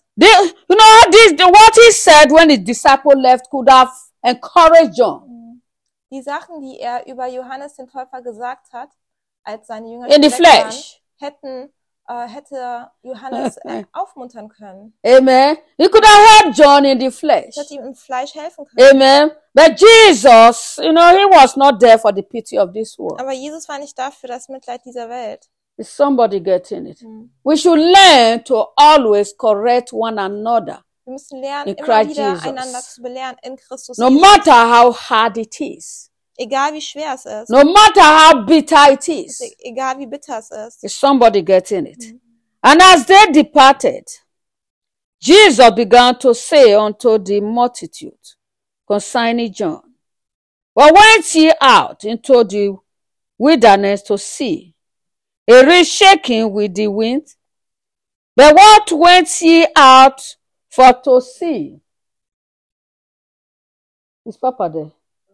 What he said when his disciples left could have encouraged John. Die Sachen, die er über Johannes den Täufer gesagt hat, als seine Jünger In the schon weg flesh. waren, hätte Johannes aufmuntern können. Amen. He could have helped John in the flesh. Es hätte ihm im Fleisch helfen können. Amen. But Jesus, he was not there for the pity of this world. Aber Jesus war nicht dafür das Mitleid dieser Welt. Is somebody getting it? We should learn to always correct one another. Wir müssen lernen, In immer Christ wieder Jesus. einander zu belehren in Christus No Jesus. matter how hard it is. Egal wie schwer es ist. No matter how bitter it is. Egal wie bitter es ist. Is somebody getting it? And as they departed, Jesus began to say unto the multitude concerning John, Well, went ye out into the wilderness to see a reed shaking with the wind? But what went ye out for to see? Is Papa there?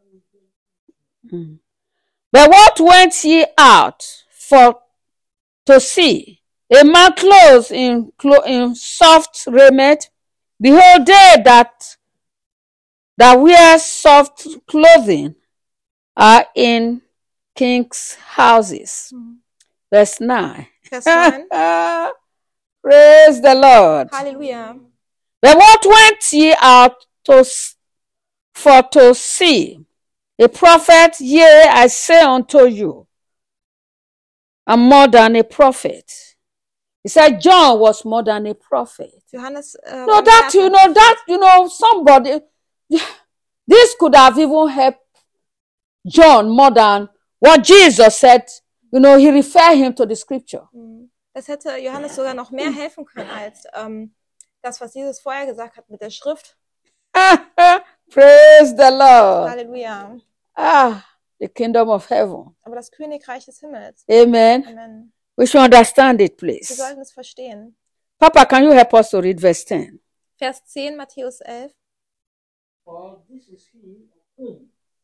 But what went ye out for to see? A man clothed in soft raiment? Behold, they that wear soft clothing are in kings' houses. Verse 9. Vers 9. Praise the Lord. Halleluja. But what went ye out for to see? A prophet? Yea, I say unto you, and more than a prophet. He said John was more than a prophet. Johannes No, somebody, this could have even helped John more than what Jesus said. He referred him to the scripture. Das hätte Johannes sogar noch mehr helfen können als das, was Jesus vorher gesagt hat mit der Schrift. Praise the Lord. Halleluja. The kingdom of heaven. Aber das Königreich des Himmels. Amen. Amen. We should understand it, Wir please. sollten es verstehen. Papa, can you help us to read verse 10? Vers 10, Matthäus 11. For this is he of whom,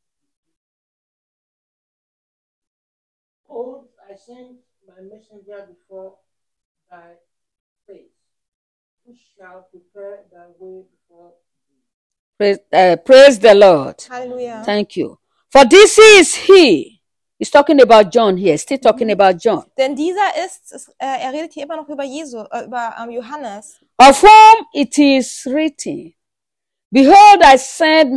behold, I send my messenger before thy face, who shall prepare thy way before thee. Praise the Lord. Halleluja. Thank you. For this is he. He's talking about John here. Still talking about John. Denn dieser ist, er redet hier immer noch über Johannes, Of whom it is written, Behold, I send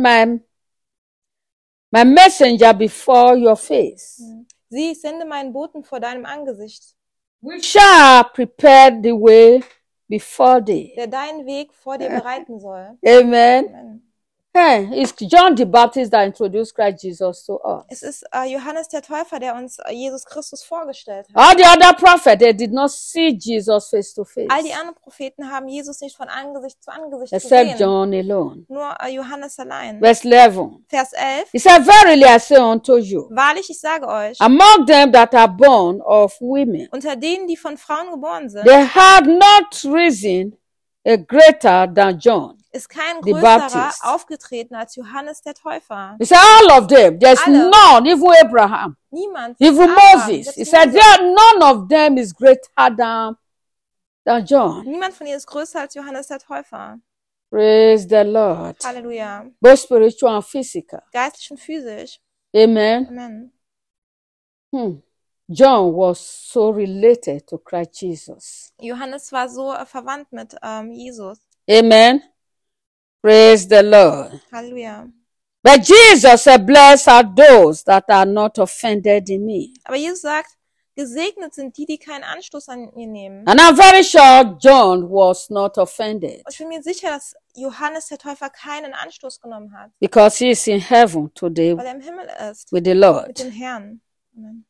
my messenger before your face, Sieh, ich sende meinen Boten vor deinem Angesicht, which shall prepare the way before thee. der deinen Weg vor dir bereiten soll. Amen. Amen. Hey, it's John the Baptist that introduced Christ Jesus to us. Es ist Johannes der Täufer, der uns Jesus Christus vorgestellt hat. All the other prophets, they did not see Jesus face to face, All die anderen Propheten haben Jesus nicht von Angesicht zu Angesicht except gesehen. John alone. Nur Johannes allein. Verse 11. Vers 11. He said, verily I say unto you, Wahrlich, ich sage euch, among them that are born of women, unter denen, die von Frauen geboren sind, there had not risen a greater than John ist kein the größerer Baptist. aufgetreten als Johannes der Täufer. He said, all of them, there's Alle. none, even Abraham, Niemand. even Abraham, Moses. He selbst said, Moses. there, none of them is greater than John. Niemand von ihnen ist größer als Johannes der Täufer. Praise the Lord. Halleluja. Both spiritual and physical. Geistlich und physisch. Amen. Amen. John was so related to Christ Jesus. Johannes war so verwandt mit Jesus. Amen. Praise the Lord. Halleluja. But Jesus said, blessed are those that are not offended in me. Aber Jesus sagt, gesegnet sind die, die keinen Anstoß an ihr nehmen. And I'm very sure John was not offended Und ich bin mir sicher, dass Johannes der Täufer keinen Anstoß genommen hat, because he is in heaven today weil er im Himmel ist, with the mit Lord. dem Herrn. Amen.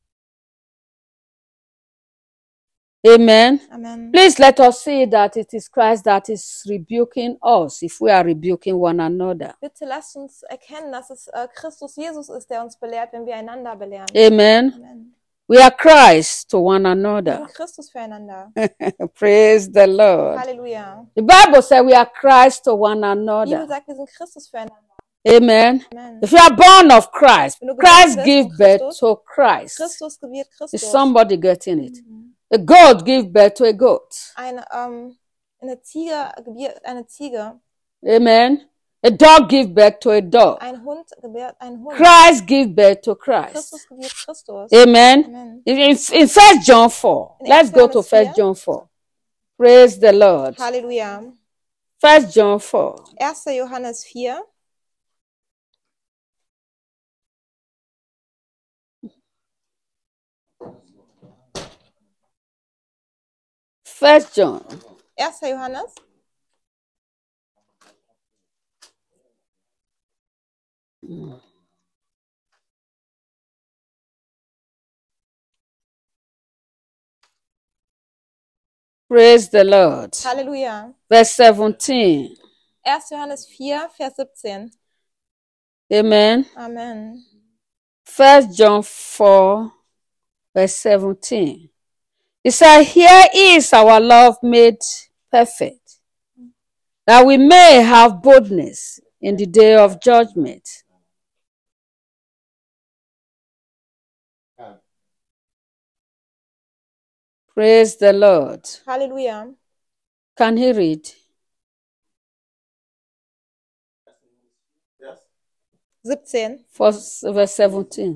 Amen. Amen. Please let us see that it is Christ that is rebuking us if we are rebuking one another. Bitte lasst uns erkennen, dass es Christus Jesus ist, der uns belehrt, wenn wir einander belehren. Amen. Amen. We are Christ to one Wir another. sind Christus füreinander. Praise the Lord. Halleluja. The Bible says we are Christ to one Die Bibel another. sagt, wir sind Christus füreinander. Amen. Amen. If you are born of Christ, Wenn du geboren Christ bist give von birth Christus, to Christ. Christus gewirrt Is Christus. somebody getting it? A goat give birth to a goat. Eine Ziege gebiert eine Ziege. Amen. A dog give birth to a dog. Ein Hund gebärt einen Hund. Christ give birth to Christ. Christus gewirrt Christus. Amen. Amen. In 1 John 4. In Let's 1. go to Johannes 1 4. John 4. Praise the Lord. Halleluja. 1 John 4. 1. Johannes 4. First John. 1. Johannes. Praise the Lord. Halleluja. Verse 17. 1. Johannes 4, Vers 17. Amen. Amen. 1 John 4, verse 17. It said, here is our love made perfect, that we may have boldness in the day of judgment. Praise the Lord. Halleluja. Can he read? 17. Verse 17.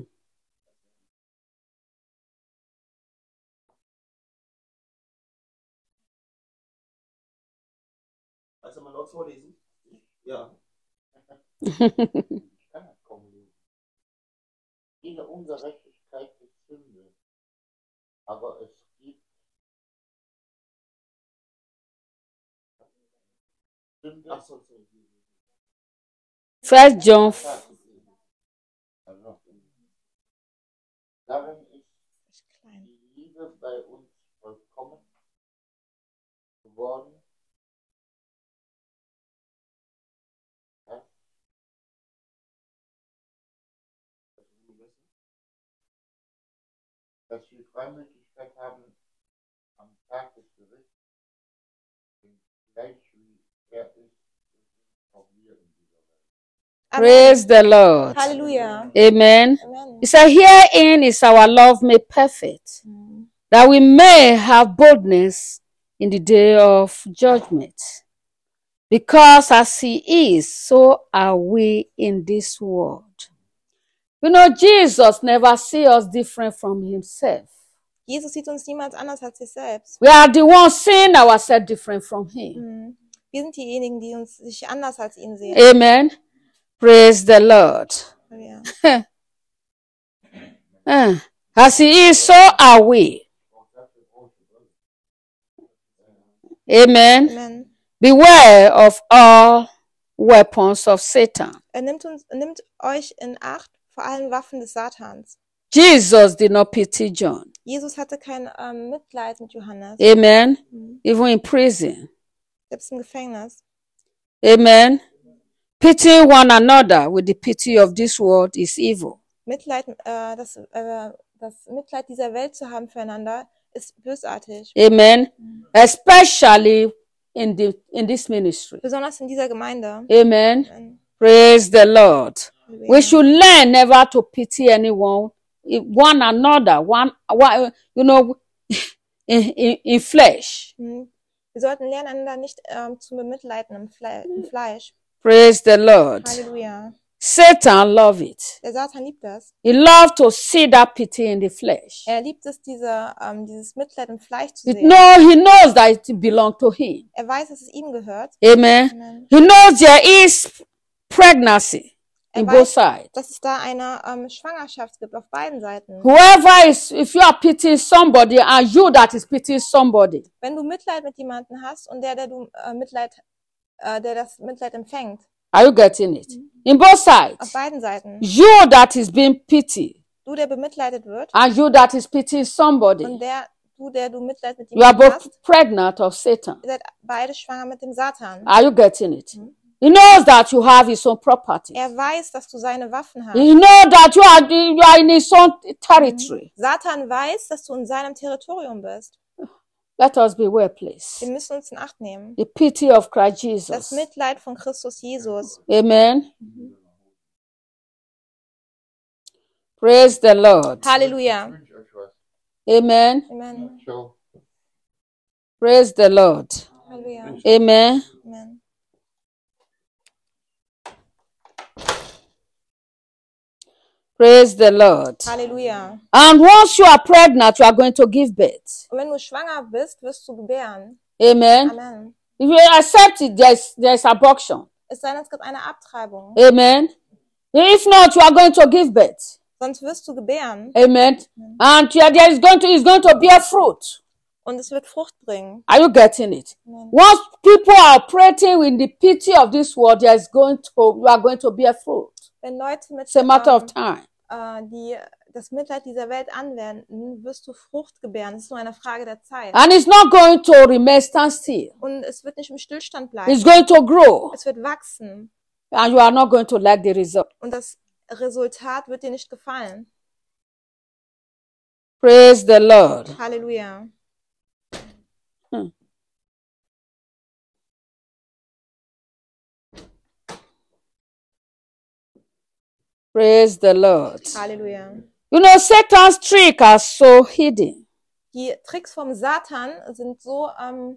Also man noch vorlesen? Ja. Kann er kaum lesen. Jede Ungerechtigkeit ist Sünde, aber es gibt Sünde. Ach so. 1 John. Also, darin ist die Liebe bei uns vollkommen geworden. Dass wir Freimütigkeit haben am Tag des Gerichts, denn gleich wie er ist, auch wir in dieser Welt. Praise the Lord. Halleluja. Amen. Amen. It said, herein is our love made perfect, that we may have boldness in the day of judgment. Because as he is, so are we in this world. You know, Jesus never see us different from himself. Jesus sieht uns niemals anders als sich selbst. We are the ones seeing ourselves different from him. Wir sind diejenigen, die uns sich anders als ihn sehen. Amen. Praise the Lord. Halleluja. As he is, so are we. Amen. Amen. Beware of all weapons of Satan. Er nimmt euch in Acht vor allen Waffen des Satans. Jesus did not pity John. Jesus hatte kein Mitleid mit Johannes, Amen. Even in prison. selbst im Gefängnis. Amen. Pitying one another with the pity of this world is evil. Mitleid, das Mitleid dieser Welt zu haben füreinander, ist bösartig. Amen. Especially in this ministry. Besonders in dieser Gemeinde. Amen. Amen. Praise the Lord. Halleluja. We should learn never to pity anyone, one another, in flesh. Wir sollten lernen, einander nicht zu bemitleiden im Fleisch. Praise the Lord. Halleluja. Satan loves it. Der Satan liebt das. He loves to see that pity in the flesh. Er liebt es, dieses Mitleid im Fleisch zu He sehen. knows that it belongs to him. Er weiß, dass es ihm gehört. Amen. Amen. He knows there is pregnancy Er in weiß, both sides. dass es da eine Schwangerschaft gibt auf beiden Seiten. If you are pitying somebody and you that is pitying somebody, Wenn du Mitleid mit jemandem hast und der du der das Mitleid empfängt, are you getting it? In both auf sides. beiden Seiten, You that is being pitied du, der bemitleidet wird, and you that is pitying somebody, und der du Mitleid mit you are jemandem both hast, pregnant of Satan. ihr seid beide schwanger mit dem Satan. Are you getting it? He knows that you have his own property. Er weiß, dass du seine Waffen hast. He knows that you are in his own territory. Satan weiß, dass du in seinem Territorium bist. Let us beware, please. Wir müssen uns in Acht nehmen. The pity of Christ Das Jesus. Mitleid von Christus Jesus. Amen. Praise the Lord. Halleluja. Ich wünsche euch was. Amen. Amen. So, Praise the Lord. Halleluja. Amen. Amen. Praise the Lord. Halleluja. And once you are pregnant, you are going to give birth. Und wenn du schwanger bist, wirst du gebären. Amen. Amen. If you accept it, there is abortion. Es sei denn, es gibt eine Abtreibung. Amen. If not, you are going to give birth. Sonst wirst du gebären. Amen. And there is going to bear fruit. Und es wird Frucht bringen. Are you getting it? Amen. Once people are operating in the pity of this world, you are going to bear fruit. Wenn Leute mit It's a matter of time. die das Mitleid dieser Welt anwenden, wirst du Frucht gebären. Es ist nur eine Frage der Zeit. And it's not going to remain stand still. Und es wird nicht im Stillstand It's bleiben. going to grow. Es wird wachsen. And you are not going to like the result. Und das Resultat wird dir nicht gefallen. Praise the Lord. Halleluja. Praise the Lord. Halleluja. You know, Satan's tricks are so hidden. Die Tricks vom Satan sind so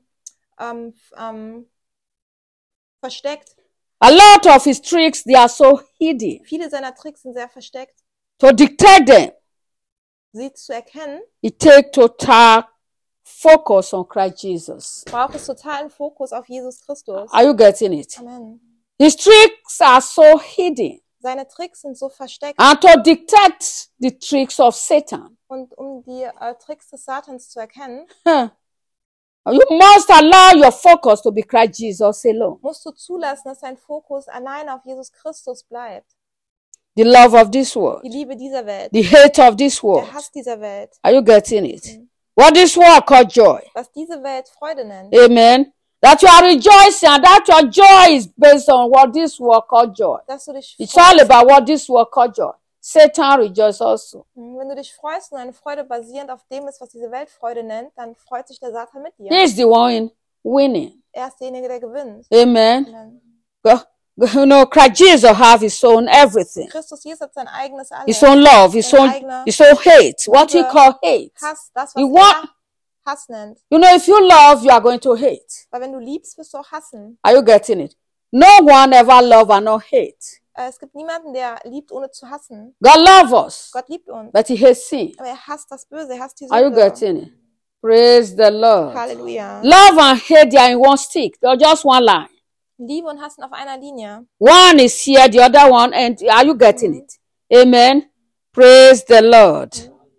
versteckt. A lot of his tricks, they are so hidden. Viele seiner Tricks sind sehr versteckt. To detect them, Sie zu erkennen, it takes total focus on Christ Jesus. braucht es totalen Fokus auf Jesus Christus. Are you getting it? Amen. His tricks are so hidden. Seine Tricks sind so versteckt. And to detect the tricks of Satan, Und um die Tricks des Satans zu erkennen, you must allow your focus to be Christ Jesus alone. musst du zulassen, dass dein Fokus alleine auf Jesus Christus bleibt. The love of this world, Die Liebe dieser Welt, the hate of this world. der Hass dieser Welt, Are you getting it? What this world called joy. was diese Welt Freude nennt. Amen. That you are rejoicing and that your joy is based on what this world called joy. Dass du dich It's all freust, about what this world called joy. Satan rejoices also. wenn du dich freust und deine Freude basierend auf dem ist, was diese Welt Freude nennt, dann freut sich der Satan mit dir. He is the one winning. Er ist derjenige, der gewinnt. Amen. Amen. You know, Christ Jesus have his own everything. Christus Jesus hat sein eigenes Alles. His own love, his own hate. What he call hate. Hass, das, You was want- er Hass nennt. You know, if you love, you are going to hate. Weil wenn du liebst, wirst du auch hassen. Are you getting it? No one ever love and not hate. Es gibt niemanden, der liebt, ohne zu hassen. God love us, Gott liebt uns. but he hates sin. Aber er hasst das Böse, er hasst die Are you Sünde. getting it? Praise the Lord. Halleluja. Love and hate, they are in one stick. They're just one line. Liebe und Hassen auf einer Linie. One is here, the other one, and are you getting it? Amen. Praise the Lord.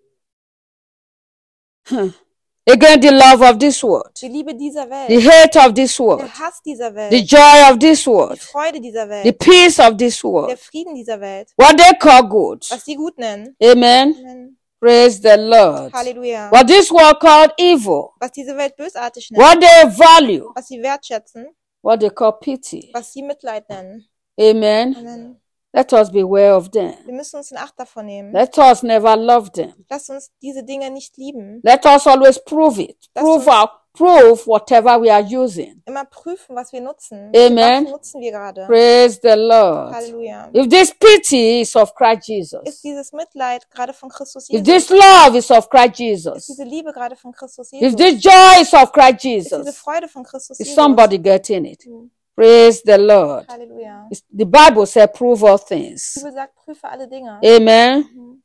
Again, the love of this world, Die Liebe dieser Welt. the hate of this world, Der Hass dieser Welt. the joy of this Die world, Freude dieser the Welt. peace of this Der world, Frieden dieser Welt. what they call good. Was sie gut nennen. Amen. Amen. Praise the Lord. Halleluja. What this world called evil, Was diese Welt bösartig nennt. what they value, Was sie wertschätzen. what they call pity. Was sie Mitleid nennen. Amen. Amen. Let us beware of them. Wir müssen uns in Acht davon nehmen. Let us never love them. Lasst uns diese Dinge nicht lieben. Let us always prove it. Prove whatever we are using. Immer prüfen, was wir nutzen. Amen. Was nutzen wir gerade? Praise the Lord. Halleluja. If this pity is of Christ Ist Jesus, dieses Mitleid gerade von Christus if Jesus? this love is of Christ Ist Jesus, diese Liebe gerade von Christus if Jesus? this joy is of Christ Ist diese Jesus, Freude von Christus is Jesus? somebody getting it? Mhm. Praise the Lord. Halleluja. The Bible says prove all Die things. Bibel sagt, prüfe alle Dinge. Amen. Mhm.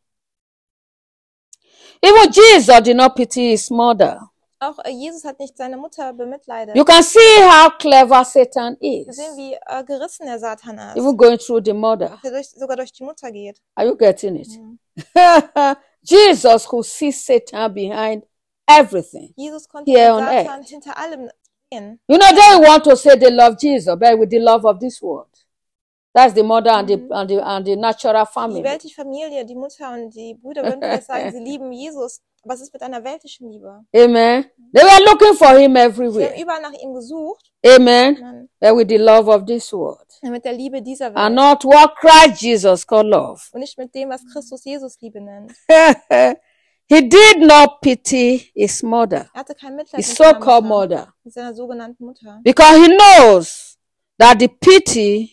Even Jesus did not pity his mother. Auch Jesus hat nicht seine Mutter bemitleidet. You can see how clever Satan Wir is. sehen, wie gerissen der Satan ist. Even going through the mother. Der sogar durch die Mutter geht. Are you getting it? Mhm. Jesus who sees Satan behind everything. Jesus konnte Here den on Satan earth. hinter allem sehen. You know, they want to say they love Jesus, but with the love of this world. That's the mother and the natural Die family. weltliche Familie, die Mutter und die Brüder würden vielleicht sagen, sie lieben Jesus, aber es ist mit einer weltlichen Liebe. Amen. They were looking for him Sie haben everywhere. überall nach ihm gesucht, Amen. But with the love of this world. mit der Liebe dieser And Welt not what Christ Jesus called love. und nicht mit dem, was Christus Jesus Liebe nennt. He did not pity his mother, Er hatte kein Mitleid his mit seiner so-called Mutter, mother, mit seiner sogenannten Mutter. because he knows that the pity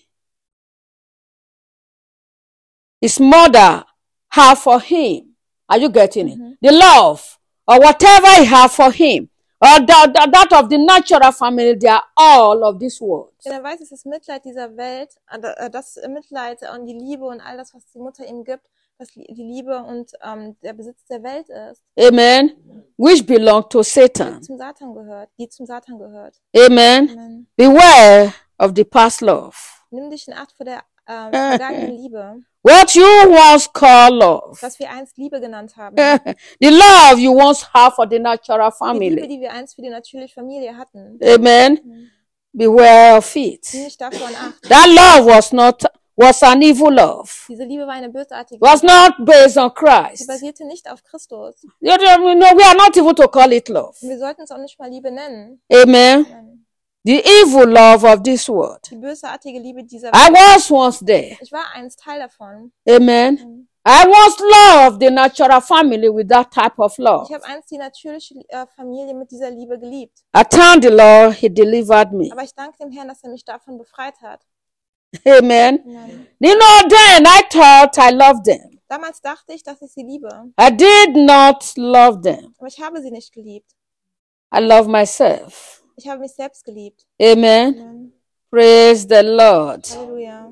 his mother had for him. Are you getting it? The love or whatever he had for him, or that of the natural family, they are all of this world. Denn er weiß, dass das Mitleid dieser Welt, das Mitleid und die Liebe und all das, was die Mutter ihm gibt, dass die Liebe und der Besitz der Welt ist, Amen. Which belong to Satan. die zum Satan gehört. Amen. Amen. Beware of the past love. Nimm dich in Acht vor der vergangenen Liebe, What you once call love. was wir einst Liebe genannt haben. The love you once had for the natural Die Liebe, family. die wir einst für die natürliche Familie hatten. Amen. Beware of it. Nimm dich davor in Acht. That love was an evil love. Diese Liebe war eine bösartige Was Liebe. not based on Sie Christ. basierte nicht auf Christus. We are not even to call it love. Und wir sollten es auch nicht mal Liebe nennen. Amen. The evil love of this world. Die bösartige Liebe dieser I Welt. was once there. Ich war einst Teil davon. Amen. I once loved the natural family with that type of love. Ich habe einst die natürliche Familie mit dieser Liebe geliebt. I thanked the Lord, He delivered me. Aber ich danke dem Herrn, dass er mich davon befreit hat. Amen. Amen. You know, then I thought I loved them. Damals dachte ich, dass ich sie liebe. I did not love them. Aber ich habe sie nicht geliebt. I love myself. Ich habe mich selbst geliebt. Amen. Amen. Praise the Lord. Halleluja.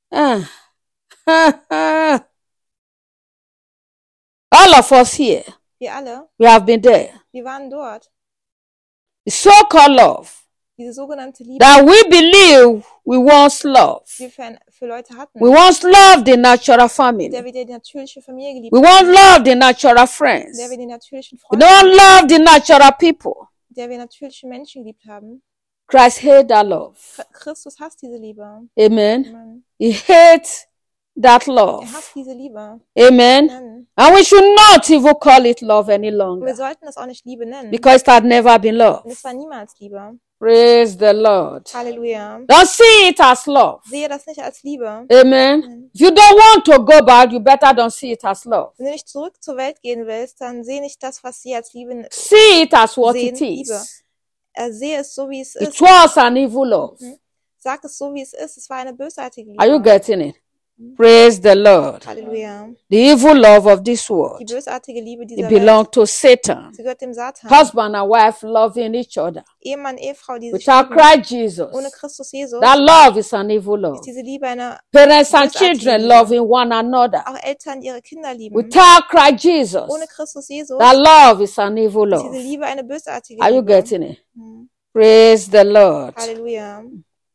All of us here, Wir alle, we have been there. wir waren dort. The so-called love Diese sogenannte Liebe, that we believe we once loved. die wir für Leute hatten. We once loved the natural Der family. wir die natürliche Familie geliebt We haben. once loved the natural friends. Der wir die natürlichen We Freunde, don't love the natural people. der wir natürliche Menschen geliebt haben. Christ hated that love. Christus hasst diese Liebe. Amen. Amen. He hates that Er love. hasst diese Liebe. Amen. Amen. And we should not even call it love any Und wir longer sollten es auch nicht Liebe nennen. because it had never been love. Und es war niemals Liebe. Praise the Lord. Halleluja. Don't see it as love. Sehe das nicht als Liebe. Amen. If you don't want to go back, you better don't see it as love. Wenn du nicht zurück zur Welt gehen willst, dann sehe nicht das, was sie als Liebe See it as what sehen. it Liebe. is. Sehe es so, wie es It ist. was an evil love. Sag es so, wie es ist. Es war eine bosartige Are you Liebe. getting it? Praise the Lord. Halleluja. The evil love of this Die world, bösartige Liebe it dieser Welt, belongs to Satan. sie gehört dem Satan. Husband and wife loving each other. Ehemann, Ehefrau, die sich Without lieben. Christ Jesus, Ohne Christus Jesus that love is an evil ist love. diese Liebe eine, Parents and bösartige children Liebe. loving one another. Auch Eltern, die ihre Kinder lieben. Without Christ Jesus, Ohne Christus Jesus that love is an evil ist diese love. Liebe eine bösartige Are you Liebe. getting it? Hm. Praise the Lord. Halleluja.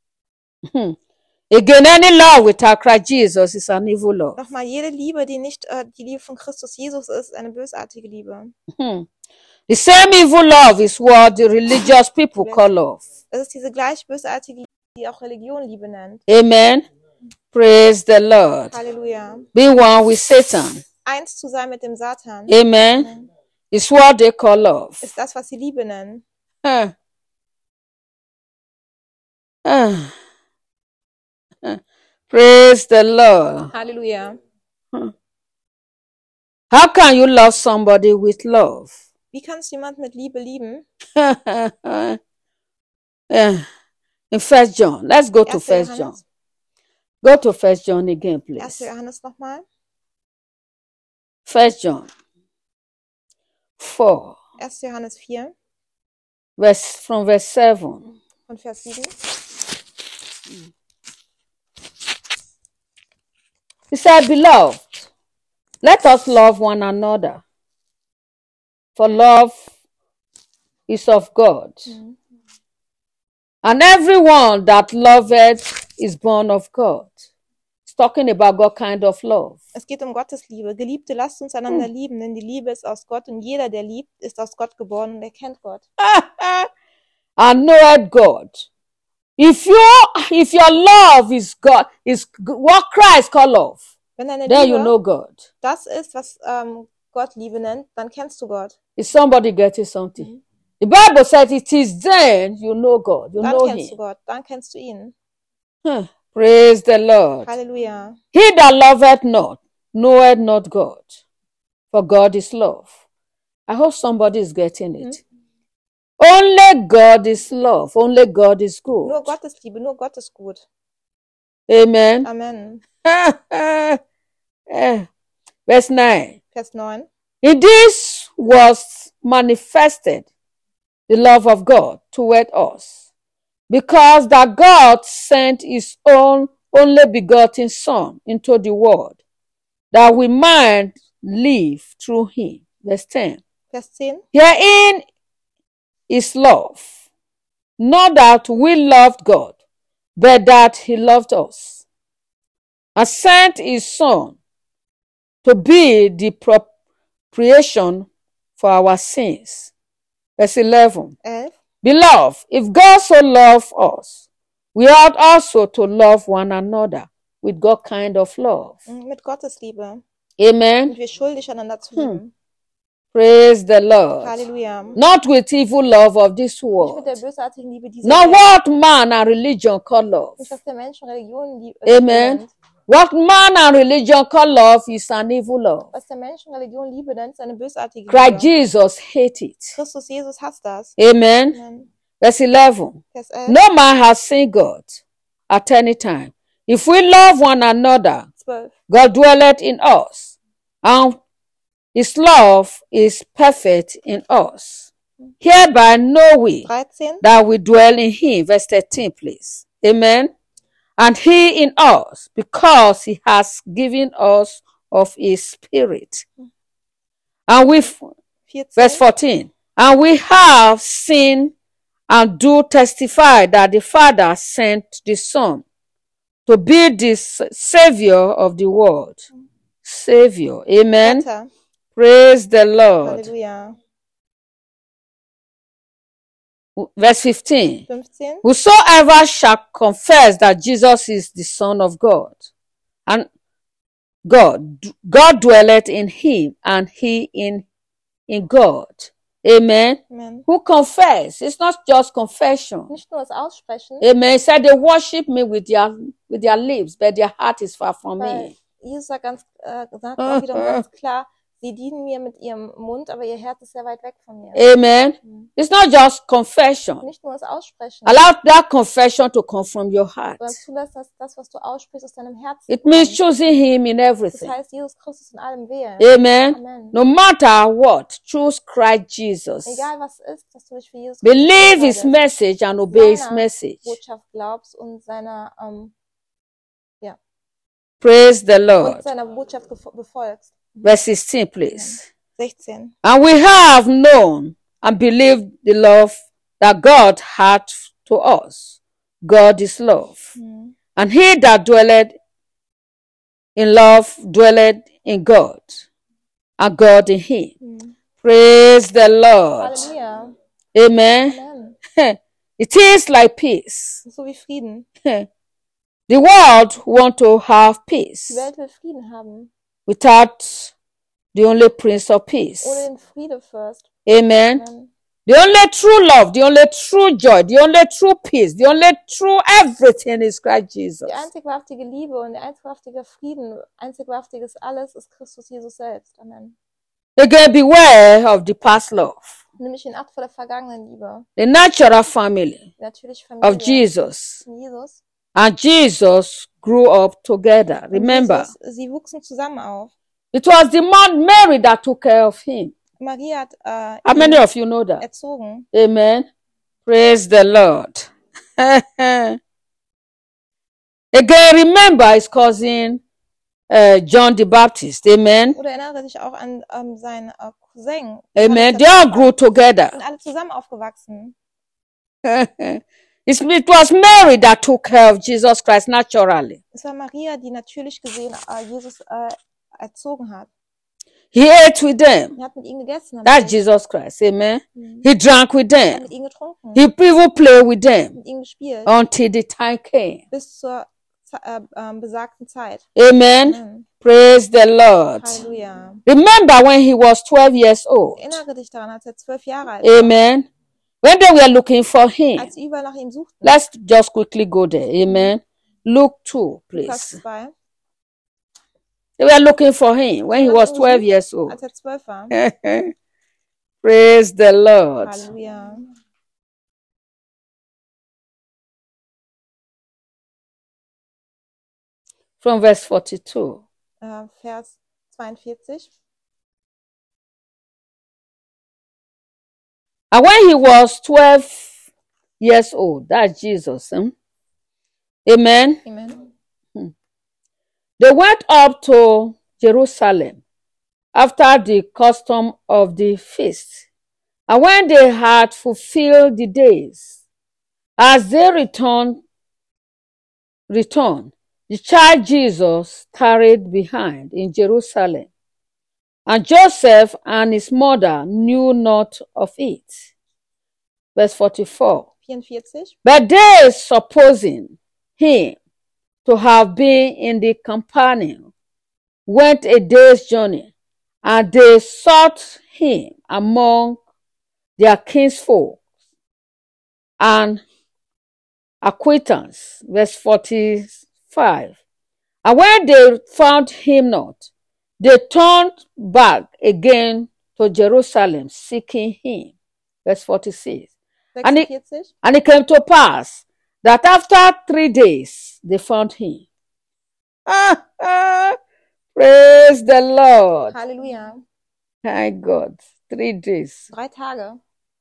Again, any love without Christ Jesus is an evil love. Nochmal, jede Liebe, die nicht die Liebe von Christus Jesus ist, eine bösartige Liebe. The same evil love is what the religious people call love. Das ist diese gleich bösartige Liebe, die auch Religion Liebe nennt. Amen. Praise the Lord. Halleluja. Be one with Satan. Eins zu sein mit dem Satan Amen. It's what they call love. ist das, was sie Liebe nennen. Praise the Lord. Halleluja. How can you love somebody with love? Wie kannst du jemanden mit Liebe lieben? In 1 John. Let's go to 1. 1 John. Johannes. Go to 1 John again, 1. please. Johannes nochmal. 1 John 4, 1. Johannes 4 from verse 7. und Vers 7. He said, Beloved, let us love one another, for love is of God. And everyone that loveth is born of God. It's talking about God kind of love. Es geht um Gottes Liebe. Geliebte, lasst uns einander lieben, denn die Liebe ist aus Gott und jeder, der liebt, ist aus Gott geboren und er kennt Gott. And knoweth God. If your love is God, is what Christ call love, Wenn deine then you Liebe know God. das ist, was Gott Liebe nennt, dann kennst du Gott. Is somebody getting something? The Bible says it is then you know God. You Dann know kennst du Him. Gott, dann kennst du ihn. Praise the Lord. Halleluja. He that loveth not, knoweth not God, for God is love. I hope somebody is getting it. Only God is love. Only God is good. Nur Gott ist Liebe, nur Gott ist gut. Amen. Amen. Verse 9. Vers 9. In this was manifested the love of God toward us, because that God sent his own only begotten Son into the world, that we might live through him. Verse 10. Vers 10. Herein is love, not that we loved God, but that he loved us, and sent his Son to be the propitiation for our sins. Verse 11. 11. Beloved, if God so loved us, we ought also to love one another with God kind of love. Mit Gottes Liebe. Amen. Und wir schuldig einander zu lieben. Praise the Lord. Halleluja. Not with evil love of this Nicht world. mit der bösartigen Liebe dieser Not Welt. what man and religion call love. Nicht, was der Mensch und Religion Liebe Amen. nennt. What man and religion call love is an evil love. Was der Mensch und Religion Liebe nennt, ist eine bösartige Christ Liebe. Jesus hate it. Christus Jesus hasst das. Amen. Amen. Verse 11. Vers 11. No man has seen God at any time. If we love one another, 12. God dwelleth in us, and his love is perfect in us. Hereby know we 13. that we dwell in him. Verse 13, please. Amen. And he in us, because he has given us of his spirit. And we, 14. verse 14, and we have seen and do testify that the Father sent the Son to be the Savior of the world. Savior. Amen. Vater. Praise the Lord. Halleluja. Verse 15. 15. Whosoever shall confess that Jesus is the Son of God, and God dwelleth in him, and he in God. Amen. Amen. Who confess? It's not just confession. Nicht nur das Aussprechen, Amen. He said they worship me with their lips, but their heart is far from weil me. Jesus sagt auch wiederum ganz klar, Sie dienen mir mit ihrem Mund, aber ihr Herz ist sehr weit weg von mir. Amen. It's not just confession. Nicht nur das Aussprechen, Allow that confession to come from your heart. sondern zulass, dass das, was du aussprichst, aus deinem Herzen It means kommt. choosing Him in Das everything. heißt, Jesus Christus in allem wählen. Amen. Amen. No matter what, choose Christ Jesus. Egal was ist, dass du dich für Jesus Believe His entscheidest, message and obey His seiner message. Botschaft glaubst und seiner Praise the Lord. Botschaft befolgst. Verse 16, please. 16. And we have known and believed the love that God had to us. God is love. And he that dwelleth in love dwelleth in God, and God in him. Praise the Lord. Halleluja. Amen. Amen. It is like peace. So wie Frieden. The world want to have Die peace Welt will Frieden haben. without the only Prince of Ohne Peace. den Friedefürst. Amen. Amen. The only true love, the only true joy, the only true peace, the only true everything is Christ Jesus. Die einzig wahrhaftige Liebe und der einzig wahrhaftige Frieden, einzig wahrhaftiges alles ist Christus Jesus selbst. Amen. Again, beware of the past love, Nimm dich in Acht vor der vergangenen Liebe. the natural family Natürlich of Familie Jesus. von Jesus. And Jesus grew up together. Und Remember, Jesus, sie wuchsen zusammen auf. it was the man Mary that took care of him. Maria hat How many of you know that? erzogen. Amen. Praise the Lord. Again, remember his cousin John the Baptist. Amen. Oder erinnere dich auch an seinen Cousin. Amen. They all grew together. Sind alle zusammen aufgewachsen. It was Mary that took care of Jesus Christ naturally. Es war Maria, die natürlich gesehen Jesus erzogen hat. He ate with them. Er hat mit ihnen gegessen. That's Jesus Christ. Amen. He drank with Er hat them. mit ihnen getrunken. He even played with them Mit ihnen gespielt. until the time came. Bis zur besagten Zeit. Amen. Amen. Praise the Lord. Halleluja. Remember when he was 12 years old. Erinnere dich daran, als 12 Jahre alt war. Amen. When they were looking for him. Als sie überall nach ihm suchten. Let's just quickly go there. Amen. Luke 2, Lukas please. 2. They were looking for him when he was 12 years old. Als 12 war. Praise the Lord. Halleluja. From verse 42. Vers 42. And when he was 12 years old, that's Jesus. Amen. Amen. They went up to Jerusalem after the custom of the feast. And when they had fulfilled the days, as they returned, the child Jesus tarried behind in Jerusalem. And Joseph and his mother knew not of it. Verse 44. 44. But they, supposing him to have been in the Capernaum, went a day's journey, and they sought him among their kinsfolk and acquaintance. Verse 45. And when they found him not, they turned back again to Jerusalem, seeking him. Verse 46. And 46. it came to pass that after 3 days they found him. Praise the Lord. Halleluja. My God. 3 days. 3 Tage.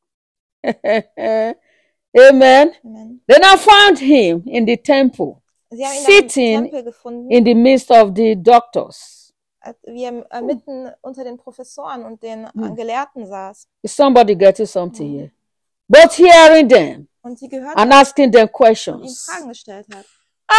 Amen. Amen. Then I found him in the temple, Sie haben ihn sitting dann im Tempel gefunden, in the midst of the doctors. wie er mitten unter den Professoren und den Gelehrten saß. Is somebody getting something here? But hearing them Und sie gehört and hat asking them und ihm questions. Fragen gestellt hat.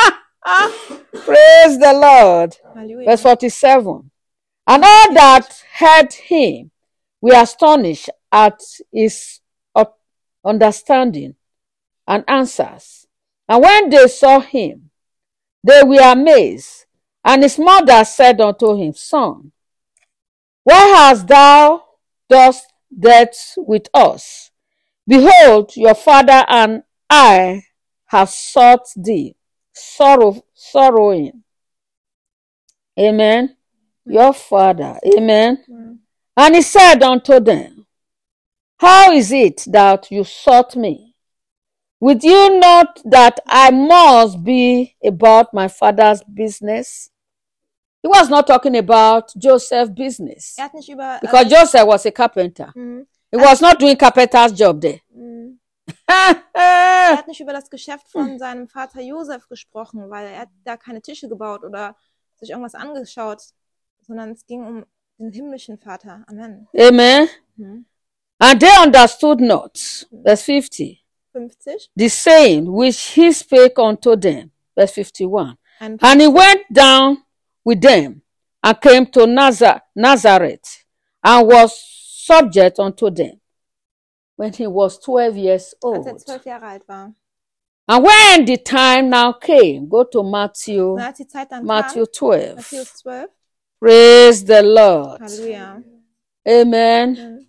Praise the Lord. Halleluja. Verse 47. And all that heard him were astonished at his understanding and answers. And when they saw him, they were amazed. And his mother said unto him, Son, why hast thou thus dealt with us? Behold, your father and I have sought thee, sorrowing. Amen. Your father. Amen. And he said unto them, How is it that you sought me? Would you not that I must be about my father's business? He was not talking about Joseph's business, Er hat nicht über because Joseph was a carpenter. He was not doing carpenter's job there. er hat nicht über das Geschäft von seinem Vater Josef gesprochen, weil er hat da keine Tische gebaut oder sich irgendwas angeschaut, sondern es ging um den himmlischen Vater. Amen. Amen. And they understood not, verse 50, 50. the saying which he spake unto them, verse 51. Ein And he went down with them and came to Nazareth and was subject unto them when he was 12 years als er old. 12 Jahre alt war. And when the time now came, go to Matthew, Und als die Zeit dann Matthew kam, 12. Matthäus 12, Praise the Lord. Halleluja. Amen.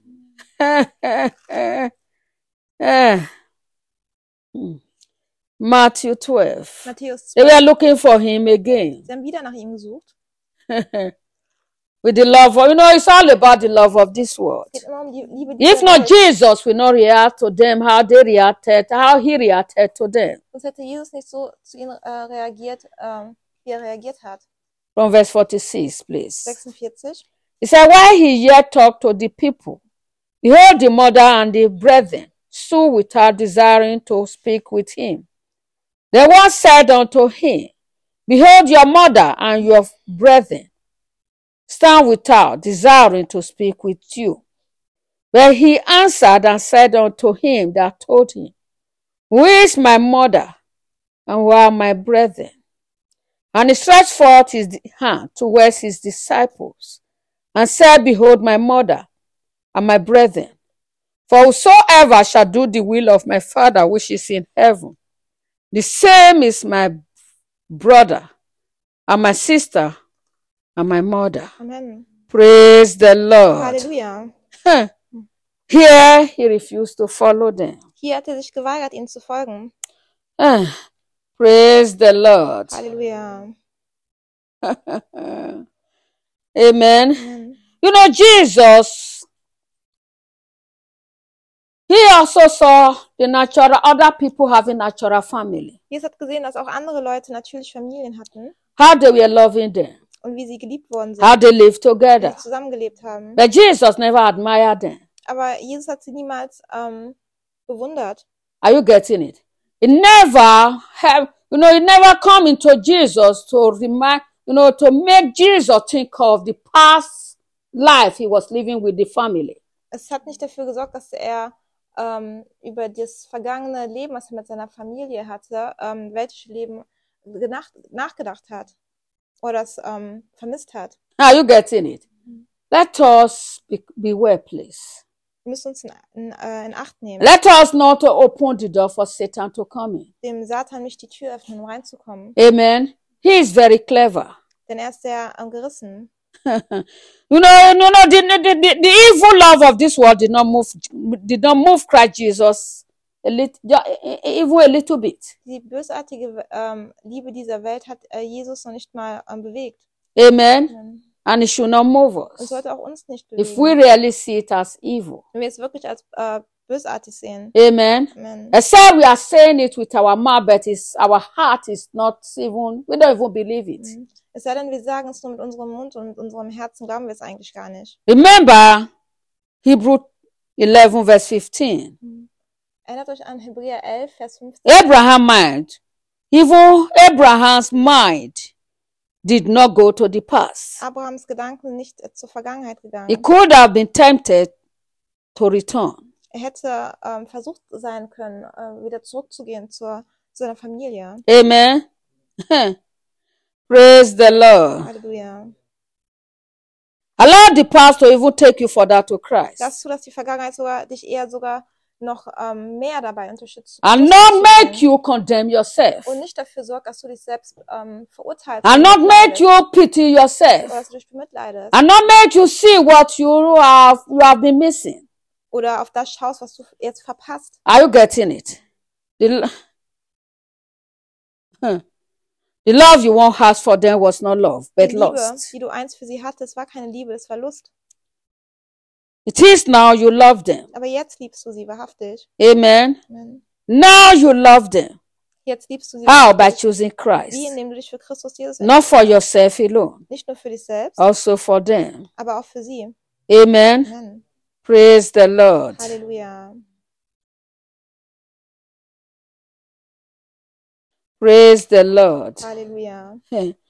Matthew 12. Matthäus They 12. were looking for him again. Sie haben wieder nach ihm gesucht. With the love of, it's all about the love of this world. Es geht immer um die Liebe If dieser not Welt. Jesus, will not react to them how they reacted, how he reacted to them. Sonst hätte Jesus nicht so zu ihnen reagiert, wie er reagiert hat. From verse 46, please. 46. He said, while he yet talked to the people, behold, the mother and the brethren stood without, desiring to speak with him. Then one said unto him, Behold, your mother and your brethren stand without, desiring to speak with you. But he answered and said unto him that told him, Who is my mother, and who are my brethren? And he stretched forth his hand towards his disciples, and said, Behold, my mother and my brethren. For whosoever shall do the will of my Father which is in heaven, the same is my brother and my sister and my mother. Amen. Praise the Lord. Halleluja. Here he refused to follow them. Hier hat er sich geweigert, ihnen zu folgen. Praise the Lord. Halleluja. Amen. Amen. Jesus, he also saw the other people having natural family. Jesus hat gesehen, dass auch andere Leute natürlich Familien hatten How they were loving them. und wie sie geliebt worden sind, How they lived wie together. sie zusammengelebt haben. But Jesus never admired them. Aber Jesus hat sie niemals bewundert. Are you getting it? It never have, it never come into Jesus to remind, to make Jesus think of the past life he was living with the family. Es hat nicht dafür gesorgt, dass er über das vergangene Leben, was er mit seiner Familie hatte, welches Leben nachgedacht hat oder es vermisst hat. Are you getting it? Let us beware, please. Wir müssen uns in Acht nehmen, Let us not open the door for Satan to come in. dem Satan nicht die Tür öffnen, um reinzukommen. Amen. He is very clever. Denn er ist sehr gerissen. The evil love of this world did not move Christ Jesus even a little bit. Die bösartige Liebe dieser Welt hat Jesus noch nicht mal bewegt. Amen. And it should not move Und us sollte auch uns nicht if we bewegen, really see it as evil. wenn wir es wirklich als bösartig sehen. Amen. Amen. Except we are saying it with our mouth, but our heart is not even, we don't even believe it. Es sei denn, wir sagen es nur mit unserem Mund und mit unserem Herzen, glauben wir es eigentlich gar nicht. Remember Hebrew 11 verse 15. Erinnert euch an Hebräer 11, Vers 15. Abraham's mind did not go to the past. Abrahams Gedanken nicht zur Vergangenheit gegangen. He could have been tempted to return. Er hätte versucht sein können, wieder zurückzugehen zu seiner Familie. Amen. Praise the Lord. Halleluja. Allow the past to even take you further to Christ. Lass zu, dass die Vergangenheit dich eher sogar noch mehr dabei unterstützt. And not make you condemn yourself. Und nicht dafür sorgt, dass du dich selbst verurteilst. And not make you pity Oder yourself. dass du dich bemitleidest. And not make you see what you have been missing. Oder auf das schaust, was du jetzt verpasst. Are you getting it? The love you once had for them was not love, but Die Liebe, lust. die du einst für sie hattest, war keine Liebe, es war Lust. It is now you love them. Aber jetzt liebst du sie wahrhaftig. Amen. Amen. Now you love them. Jetzt liebst du sie How? By wahrhaftig. choosing Wie, Christ. indem du dich für Christus Jesus Not for yourself alone, nicht nur für dich selbst, also for them. aber auch für sie. Amen. Amen. Praise the Lord. Halleluja. Praise the Lord. Halleluja.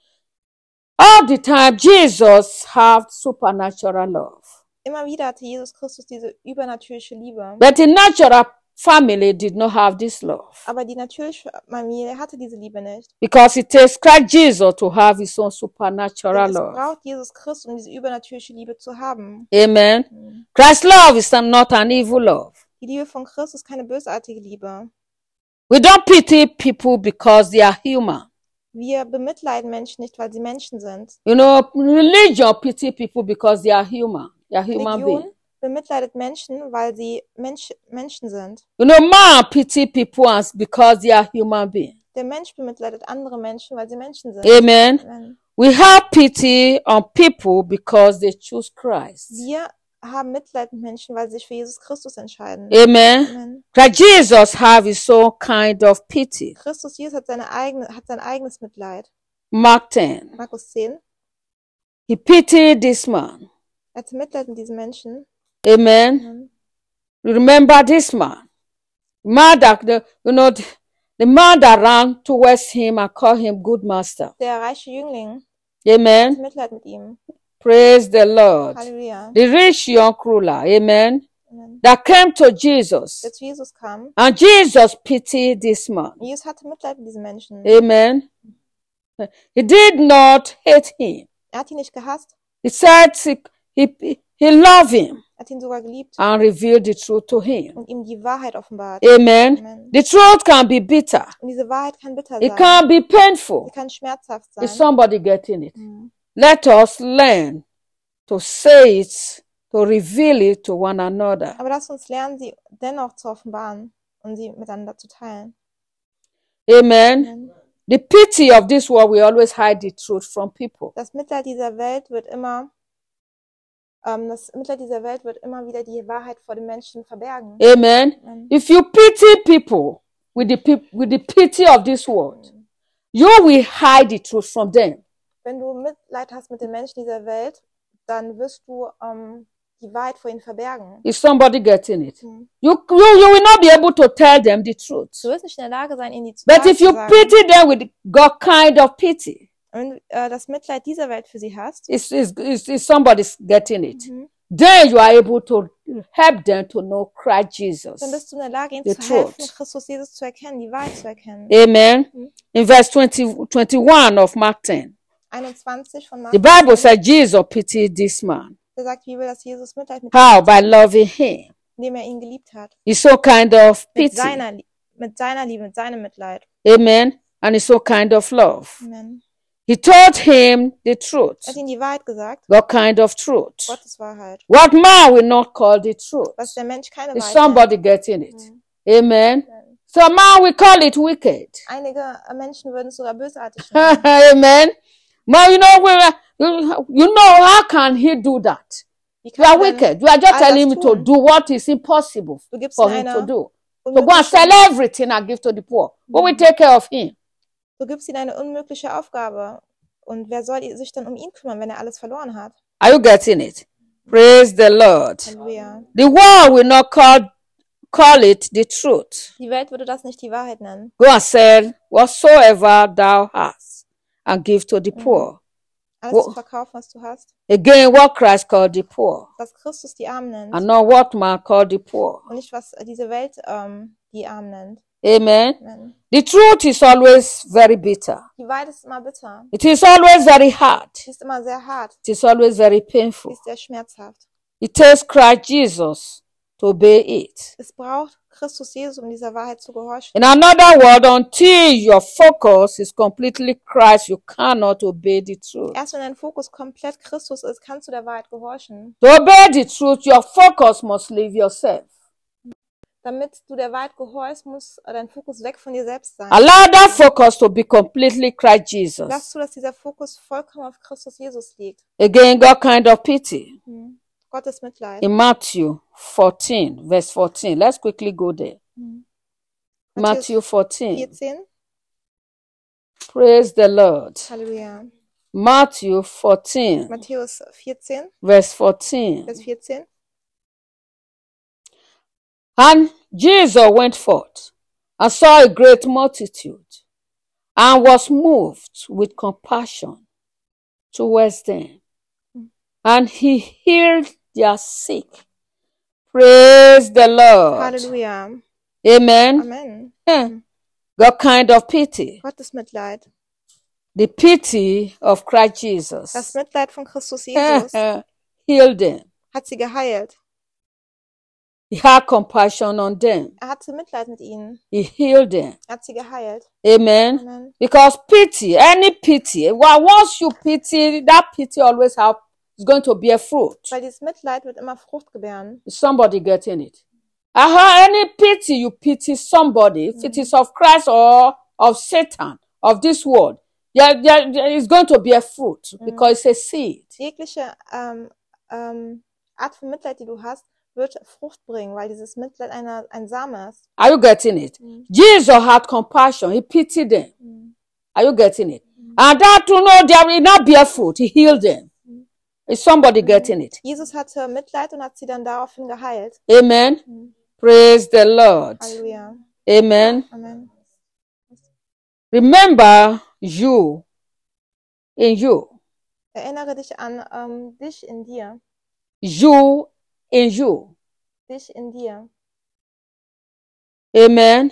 All the time, Jesus had supernatural love. Immer wieder hatte Jesus Christus diese übernatürliche Liebe. But the natural family did not have this love. Aber die natürliche Familie hatte diese Liebe nicht. Because it takes Christ Jesus to have his own Denn supernatural es love. braucht Jesus Christus, um diese übernatürliche Liebe zu haben. Amen. Christ's love is not an evil love. Die Liebe von Christus ist keine bösartige Liebe. We don't pity people because they are human. Wir bemitleiden Menschen nicht, weil sie Menschen sind. You know, religion pity people because they are human. They are human beings. Religion bemitleidet Menschen, weil sie Menschen sind. You know, man pity people because they are human beings. Der Mensch bemitleidet andere Menschen, weil sie Menschen sind. Amen. Amen. We have pity on people because they choose Christ. Wir haben Mitleid mit Menschen, weil sie sich für Jesus Christus entscheiden. Amen. Amen. Christ Jesus have his own kind of pity. Christus Jesus hat sein eigenes Mitleid. Mark 10. Markus 10. He pitied this man. Er hatte Mitleid mit diesen Menschen. Amen. Amen. Remember this man. Man that, the man that ran towards him and called him good master. Der reiche Jüngling Amen. hatte Mitleid mit ihm. Praise the Lord. Halleluja. The rich young ruler. Amen. Amen. That came to Jesus. Der zu Jesus kam. And Jesus pitied this man. Jesus hatte Mitleid mit diesen Menschen. Amen. He did not hate him. Er hat ihn nicht gehasst. He said he loved him Er hat ihn sogar geliebt and revealed the truth to him. und ihm die Wahrheit offenbart. Amen. Amen. The truth can be bitter. Und diese Wahrheit kann bitter It sein. can be painful. Sie kann schmerzhaft Is sein. somebody getting it? Mhm. Let us learn to say it, to reveal it to one another. Aber lasst uns lernen, sie dennoch zu offenbaren und sie miteinander zu teilen. Amen. Amen. The pity of this world, we always hide the truth from people. Das Mitleid dieser Welt wird immer wieder die Wahrheit vor den Menschen verbergen. Amen. Amen. If you pity people with the pity of this world, you will hide the truth from them. Wenn du Mitleid hast mit den Menschen dieser Welt, dann wirst du die Wahrheit vor ihnen verbergen. Is somebody getting it? Mhm. You will not be able to tell them the truth. Du wirst nicht in der Lage sein, ihnen die But Wahrheit if you zu sagen. pity them with God kind of pity, Wenn du das Mitleid dieser Welt für sie hast, is somebody's getting it? mhm, Then you are able to help them to know Christ Jesus. dann bist du in der Lage, ihnen The zu helfen, truth. Christus Jesus zu erkennen, die Wahrheit zu erkennen. Amen. Mhm. In verse 21 of Mark 10, 21 von the Markus, Bible said Jesus pitied this man. der sagt, wie will das Jesus Mitleid mit How? By loving him. indem er ihn geliebt hat. It's so kind of Mit pity. seiner Liebe, mit seinem Mitleid. Amen. And it's so kind of love. Amen. He told him the truth. Er hat ihm die Wahrheit gesagt, What kind of truth? Gottes Wahrheit. What man will not call the truth. Was der Mensch keine Is Wahrheit somebody getting it? Mhm. Amen. So man will call it wicked. Einige Menschen würden es sogar bösartig nennen. Amen. Well, you know, how can he do that? Wie You are kann er denn wicked. You are just all telling das him to tun? do what is impossible Du gibst for ihm him to eine do. To go and unmögliche, sell everything and give to the poor. Who will take care of him? du gibst ihm eine unmögliche Aufgabe. Und wer soll sich dann um ihn kümmern, wenn er alles verloren hat? Are you getting it? Praise the Lord. Halleluja. The world will not call it the truth. Die Welt würde das nicht die Wahrheit nennen. Go and sell whatsoever thou hast and give to the poor. Alles zu verkaufen, was du hast. Again, what Christ called the poor, Was Christus die Armen nennt. and not what man called the poor. Und nicht, was diese Welt die Armen nennt. Amen. Amen. The truth is always very bitter. Die Wahrheit ist immer bitter. It is always very hard. Sie ist immer sehr hart. It is always very Sie painful. ist sehr schmerzhaft. It takes Christ Jesus to obey it. Es braucht Christus Jesus, um dieser Wahrheit zu gehorchen. In another word, until your focus is completely Christ, you cannot obey the truth. Erst wenn dein Fokus komplett Christus ist, kannst du der Wahrheit gehorchen. To obey the truth, your focus must leave yourself. Damit du der Wahrheit gehorchst, muss dein Fokus weg von dir selbst sein. Allow that focus to be completely Christ Lass Jesus. zu, dass dieser Fokus vollkommen auf Christus Jesus liegt. Again, God kind of pity. Mhm. Gottes Mitleid. In Matthew 14, verse 14. Let's quickly go there. Matthew 14. 14. Praise the Lord. Halleluja. Matthew 14, Matthäus 14, verse 14. Vers 14. And Jesus went forth and saw a great multitude and was moved with compassion towards them. And he healed their sick. Praise the Lord. Halleluja. Amen. Amen. What kind of pity? Gottes Mitleid. The pity of Christ Das Jesus. Mitleid von Christus Jesus Healed them. hat sie geheilt. He had compassion on them. Hatte Mitleid mit ihnen. He healed them. Hat sie geheilt. Amen. Amen. Because pity, any pity, well, once you pity, that pity always is going to bear fruit. Weil dieses Mitleid wird immer Frucht gebären. Is somebody getting it? Any pity you pity somebody, if it is of Christ or of Satan, of this world, it's going to bear fruit because it's a seed. Jegliche Art von Mitleid, die du hast, wird Frucht bringen, weil dieses Mitleid ein Same ist. Are you getting it? Jesus had compassion. He pitied them. Are you getting it? And that to know they will not bear fruit. He healed them. Is somebody getting it? Jesus hatte Mitleid und hat sie dann daraufhin geheilt. Amen. Praise the Lord. Halleluja. Amen. Amen. Remember you in you. Erinnere dich an dich in dir. You in you. Dich in dir. Amen.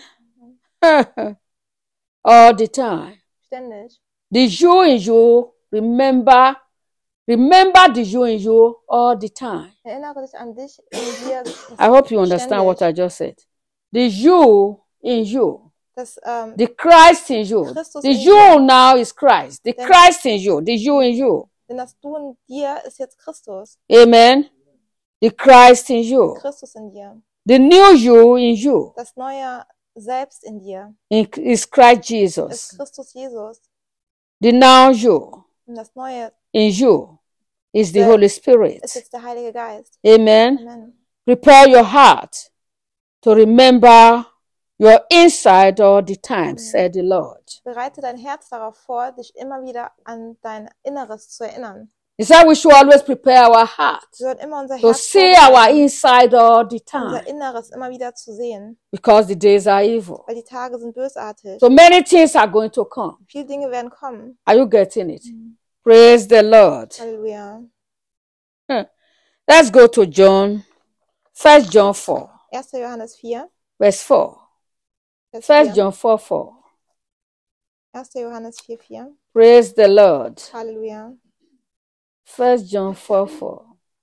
All the time. Ständig. The you in you, remember the you in you all the time. Erinnere dich an dich in dir. I hope you understand what I just said. The you in you. Das, The Christ in you. Christus The in you dir. now is Christ. The Christ in you. The you in you. Denn das Du in dir ist jetzt Christus. Amen. The Christ in you. Christus in dir. The new you in you Das neue Selbst in dir is Christ ist Jesus. Christus Jesus. The now you Und das neue in you is the Holy Spirit. ist jetzt der Heilige Geist. Amen. Amen. Prepare your heart to remember your inside all the time, said the Lord. Bereite dein Herz darauf vor, dich immer wieder an dein Inneres zu erinnern. He said we should always prepare our heart Wir sollten immer unser to Herz see our vorbereiten, inside all the time unser Inneres immer wieder zu sehen, because the days are evil. weil die Tage sind bösartig. So many things are going to come. Viele Dinge werden kommen. Are you getting it? Praise the Lord. Halleluja. Let's go to John, 1 John 4, 1. Johannes 4, verse 4. Vers 1 4. John 4, 4. 1. Johannes 4, 4. Praise the Lord. Halleluja. 1 John 4, 4.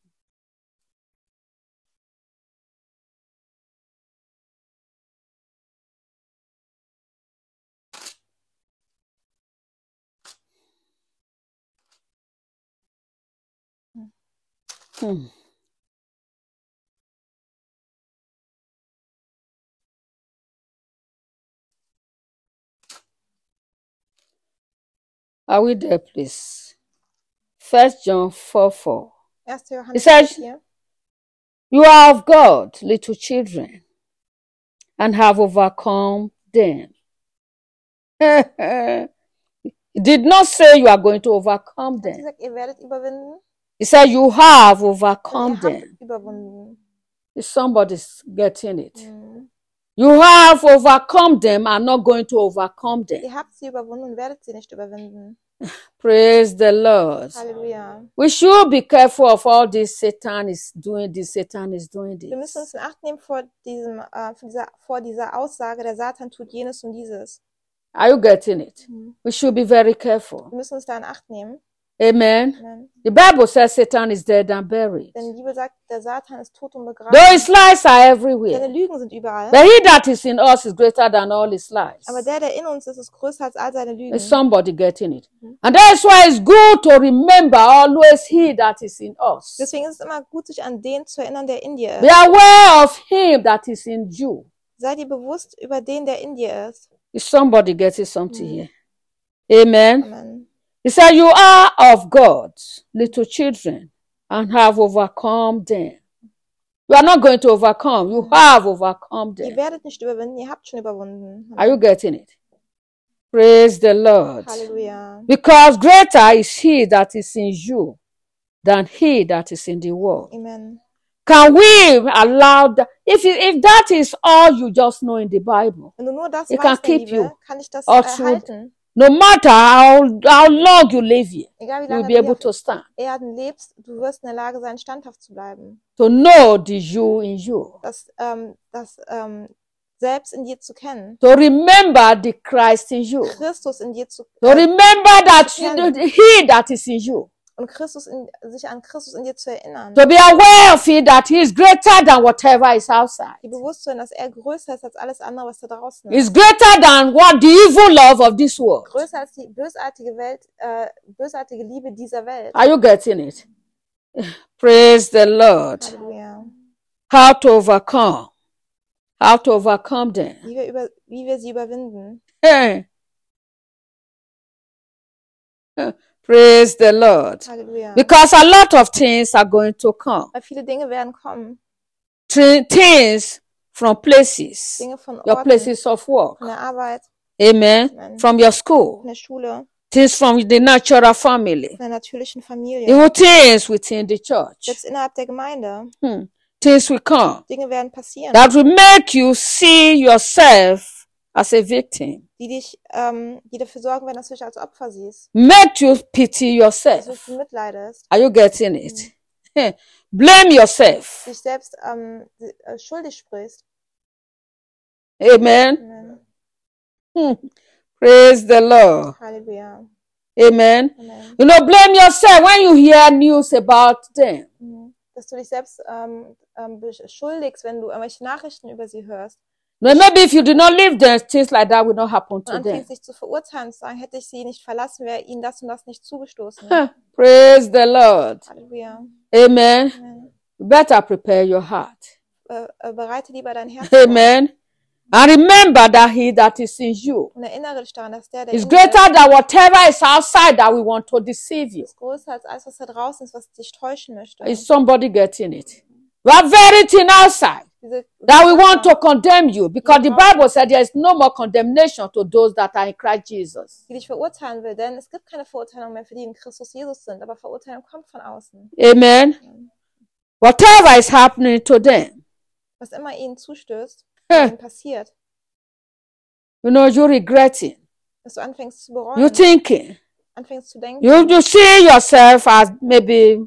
Are we there, please? 1 John 4, 4. 1. Johannes It says, 4. You are of God, little children, and have overcome them. It did not say you are going to overcome Hat them. gesagt, ihr werdet überwinden? It said you have Und overcome ihr them. habt überwunden. Is somebody getting it? Mhm. You have overcome them and not going to overcome them. Ihr habt sie überwunden und werdet sie nicht überwinden. Praise the Lord. Halleluja. We should be careful of all this. Satan is doing this. Satan is doing Wir müssen uns this. in Acht nehmen vor dieser Aussage, der Satan tut jenes und dieses. Are you getting it? We should be very careful. Wir müssen uns da in Acht nehmen. Amen. Amen. The Bible says Satan is dead and buried. Denn die Bibel sagt, der Satan ist tot und begraben. Though his lies are Seine everywhere. Lügen sind überall. But he that is in us is greater than all his lies. Aber der in uns ist größer als all seine Lügen. Is somebody getting it? And that's why it's good to remember always he that is in us. Deswegen ist es immer gut, sich an den zu erinnern, der in dir Be ist. aware of him that is in you. Sei dir bewusst über den, der in dir ist. Is somebody getting something here? Amen. Amen. He said, you are of God, little children, and have overcome them. You are not going to overcome. You have overcome Ihr them. werdet nicht überwinden, ihr habt schon überwunden. Are you getting it? Praise the Lord. Halleluja. Because greater is he that is in you than he that is in the world. Amen. Can we allow that? If that is all you just know in the Bible, Wenn du nur das It can weißt, mein keep Liebe, you kann ich das or through- erhalten. no matter how long you live here, Egal wie you will lange be du able hier to auf stand. Erden lebst, du wirst in der Lage sein, standhaft zu bleiben. To know the you in you. Das selbst in dir zu kennen. To remember the Christ in you. Christus in dir zu To remember that kennen. he that is in you. und sich an Christus in dir zu erinnern. To be aware of it that he is greater than whatever is outside. Die bewusst sein, dass er größer ist als alles andere, was da draußen He's ist. greater than what the evil love of this world. Größer als die bösartige Liebe dieser Welt. Are you getting it? Praise the Lord. Halleluja. How to overcome. How to overcome them. Wie wir sie überwinden. Hey. Praise the Lord. Halleluja. Because a lot of things are going to come. Weil viele Dinge werden kommen. Things from places. Dinge von Your Orten, places of work. von der Arbeit, Amen. Amen. From your school. von der Schule, Things from the natural family. von der natürlichen Familie. Even things within the church. Selbst innerhalb der Gemeinde. Things will come Dinge werden passieren, that will make you see yourself as a victim. die dafür sorgen werden, dass du dich als Opfer siehst. Make you pity Dass du yourself. dich mitleidest. Are you getting it? Blame yourself. Dich selbst schuldig sprichst. Amen. Amen. Praise the Lord. Halleluja. Amen. Amen. You know, blame yourself when you hear news about them. Dass du dich selbst beschuldigst, wenn du irgendwelche Nachrichten über sie hörst. No, maybe if you did not live there, things like that will not happen Und to them. anfängst dich zu verurteilen und zu sagen, hätte ich sie nicht verlassen, wäre ihnen das und das nicht zugestoßen. Praise the Lord. Halleluja. Amen. Amen. You better prepare your heart. Bereite lieber dein Herz vor. Amen. And remember that he that is in you Und erinnere dich daran, dass der is in dir greater than whatever is outside that we want to deceive you. ist größer als alles, was da draußen ist, was dich täuschen möchte. Is somebody getting it? You have very thing outside that we want to condemn you, because the Bible said there is no more condemnation to those that are in Christ Jesus. die dich verurteilen will, denn es gibt keine Verurteilung mehr für die in Christus Jesus sind, aber Verurteilung kommt von außen. Amen. Whatever is happening to them, Was immer ihnen zustößt, was ihnen passiert, you know, you're regretting. dass du anfängst zu You're bereuen, thinking. anfängst zu denken, You see yourself as maybe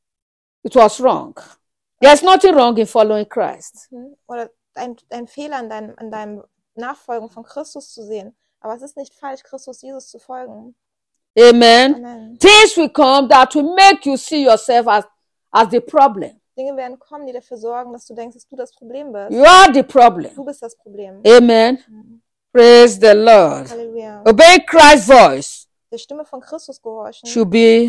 it was wrong. There's nothing wrong in following Christ. oder ein Fehler an deinem Nachfolgen von Christus zu sehen. Aber es ist nicht falsch, Christus Jesus zu folgen. Amen. Amen. Things will come that will make you see yourself as the problem. Dinge werden kommen, die dafür sorgen, dass du denkst, dass du das Problem bist. You are the problem. Du bist das Problem. Amen. Praise the Lord. Halleluja. Obey Christ's voice Der Stimme von Christus gehorchen should be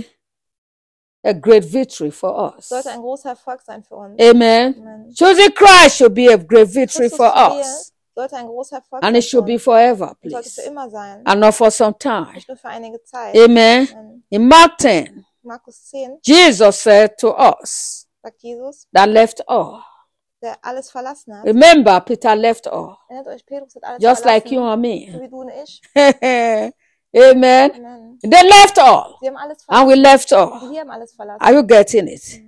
a great victory for us. sollte ein großer Erfolg sein für uns. Amen. Amen. Choosing Christ should be a great victory Christus for zu wählen us. sollte ein großer Erfolg And sein it für should be uns. forever, Sollte für please. immer sein. And not for some time. Nicht nur für einige Zeit. Amen. Amen. In Mark 10, Markus 10 Jesus said to us sagt Jesus, that left all. der alles verlassen hat. Remember, Peter left all. Erinnert euch, Petrus hat alles Just like verlassen. you and So me. wie du und ich. Amen. Amen. They left all. Sie haben alles And we verlassen. left Und all. wir haben alles verlassen. Are you getting it?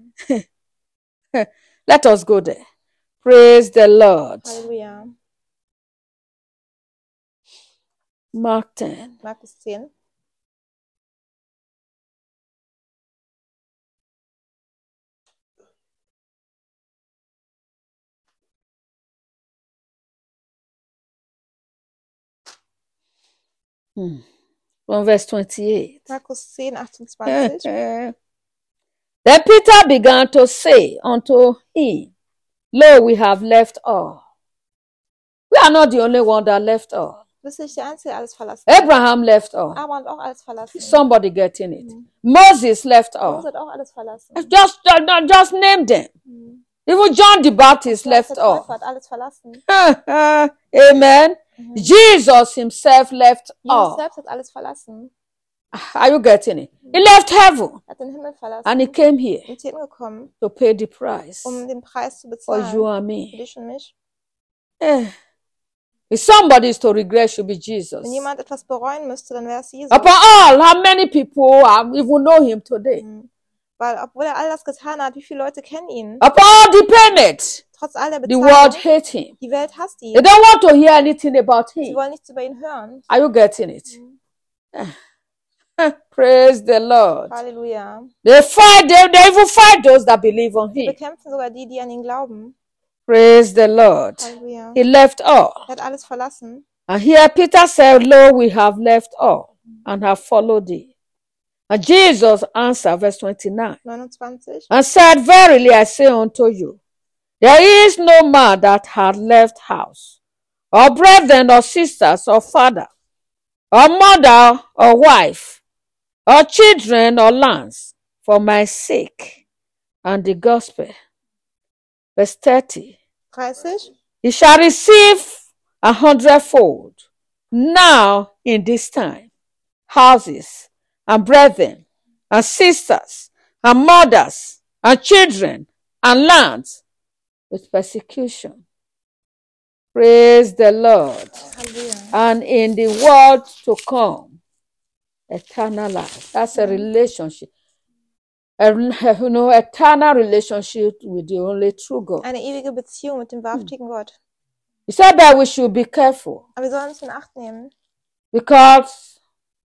Let us go there. Praise the Lord. Halleluja. Mark 10. Markus 10. From verse 28. Markus 10, 28. Then Peter began to say unto him, Lo, we have left all. We are not the only one that left all. Du bist nicht der Einzige, der alles verlassen hat. Abraham left all. Abraham hat auch alles verlassen. Somebody getting it. Moses left all. Mose hat auch alles verlassen. Just name them. Even John the Baptist Johannes left der all. Täufer hat alles verlassen. Amen. Jesus himself left Jesus all. selbst hat alles verlassen. Are you getting it? He left heaven Er hat den Himmel verlassen and he came here und ist hierhin gekommen, to pay the price den Preis zu for you bezahlen. and Für me. dich und mich. If somebody is to regret, it should be Jesus. Wenn jemand etwas bereuen müsste, dann wäre es Jesus. Upon all, how many people even know him today? Weil, obwohl er all das getan hat, wie viele Leute kennen ihn? Upon all the payment, Trotz all der the world Bezahlung, hates him. die Welt hasst They ihn. don't want to hear anything about Sie him. wollen nichts über ihn hören. Are you getting it? Praise the Lord. Halleluja. They even fight those that believe on Sie him. bekämpfen sogar die, die an ihn glauben. Praise the Lord. Halleluja. He left all. Er hat alles verlassen. And here Peter said, Lo, we have left all and have followed thee. And Jesus answered, verse 29, 29. and said, Verily I say unto you, there is no man that hath left house, or brethren, or sisters, or father, or mother, or wife, or children, or lands, for my sake and the gospel. Verse 30, 30. he shall receive 100-fold now in this time, houses, and brethren, and sisters, and mothers, and children, and lands, with persecution. Praise the Lord. Halleluja. And in the world to come, eternal life. That's a relationship. Eternal relationship with the only true God. Eine ewige Beziehung mit dem wahrhaftigen Gott. He said that we should be careful Aber wir sollen uns in Acht nehmen. because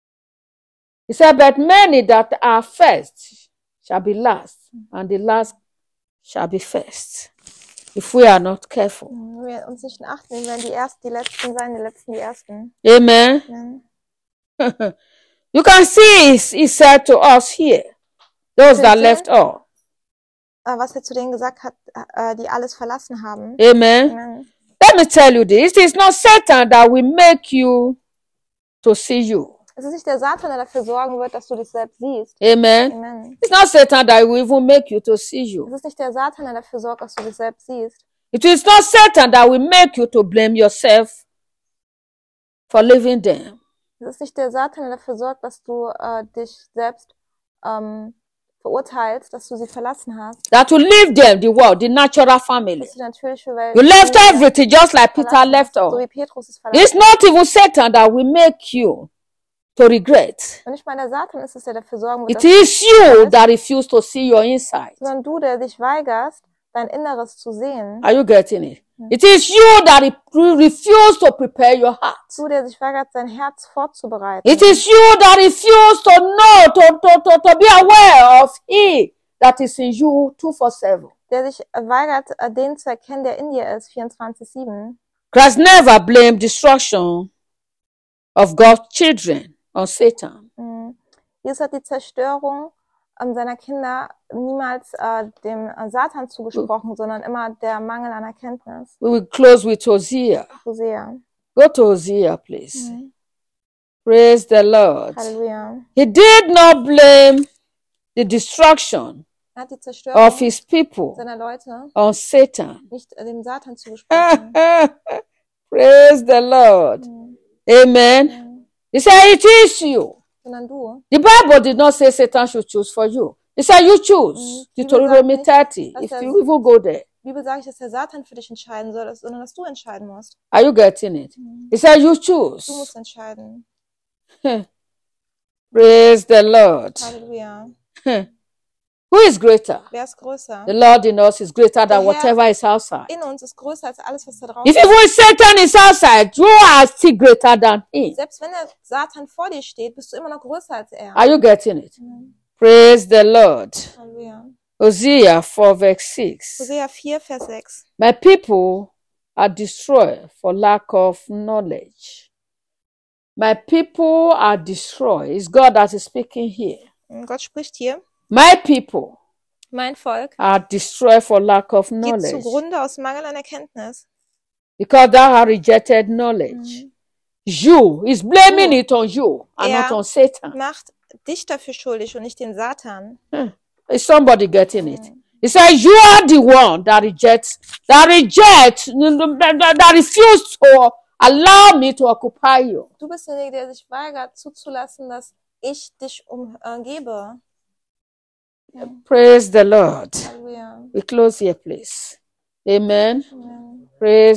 he said, but many that are first shall be last, and the last shall be first. If we are not careful. Wenn wir uns nicht in Acht nehmen, werden die Ersten die Letzten sein, die Letzten die Ersten. Amen. Amen. You can see he said to us here, those that left all. Was er zu denen gesagt hat, die alles verlassen haben. Amen. Amen. Let me tell you this. It is not Satan that will make you to see you. Es ist nicht der Satan, der dafür sorgen wird, dass du dich selbst siehst. Amen. Amen. It's not Satan that will even make you to see Es you. ist nicht der Satan, der dafür sorgt, dass du dich selbst siehst. It is not Satan that will make you to blame yourself for leaving them. Es ist nicht der Satan, der dafür sorgt, dass du dich selbst verurteilst, dass du sie verlassen hast. That will leave them, the world, the natural family. Dass du die natürliche Welt You left everything just like Peter verlassen left hast, so all. wie Petrus es verlassen It's not even Satan that will make you to regret. Und nicht mal der Satan ist es, der dafür sorgen wird, It is you that refuse to see your inside. sondern du, der dich weigerst, dein Inneres zu sehen. Are you getting it? It is you that refuse to prepare your heart. Du, der sich weigert, sein Herz vorzubereiten. It is you that refuse to know, to be aware of He that is in you 24/7. Der sich weigert, den zu erkennen, der in dir ist, 24/7. Christ never blamed destruction of God's children on Satan. Jesus hat die Zerstörung seiner Kinder niemals dem Satan zugesprochen, sondern immer der Mangel an Erkenntnis. We will close with Hosea. Hosea. Go to Hosea, please. Praise the Lord. Halleluja. He did not blame the destruction Er hat die Zerstörung of his people seiner Leute on Satan. nicht dem Satan zugesprochen. Praise the Lord. Amen. He said, it is you. Sondern du. The Bible did not say Satan should choose for you. It said you choose. Deuteronomy 30. If you even go there. Die Bibel sagt nicht, dass der Satan für dich entscheiden soll, sondern dass du entscheiden musst. Are you getting it? It said you Du choose. musst entscheiden. Praise the Lord. Halleluja. Who is greater? Wer ist größer? The Lord in us is greater than Der Herr whatever is outside. in uns ist größer als alles, was da draußen If even Satan is outside, you are still greater than him. Selbst wenn der Satan vor dir steht, bist du immer noch größer als er. Are you getting it? Praise the Lord. Halleluja. Hosea 4 verse 6. Hosea 4, Vers 6. My people are destroyed for lack of knowledge. My people are destroyed. It's God that is speaking here. Gott spricht hier. My people Mein Volk are destroyed for lack of geht knowledge. zugrunde aus Mangel an Erkenntnis. Because thou hast rejected knowledge. You is blaming it on you and not on Satan. Macht dich dafür schuldig und nicht den Satan. Is somebody getting it? He says, you are the one that refuse to allow me to occupy you. Du bist derjenige, der sich weigert, zuzulassen, dass ich dich umgebe. Praise the Lord. Halleluja. We close here, please. Amen. Amen. Praise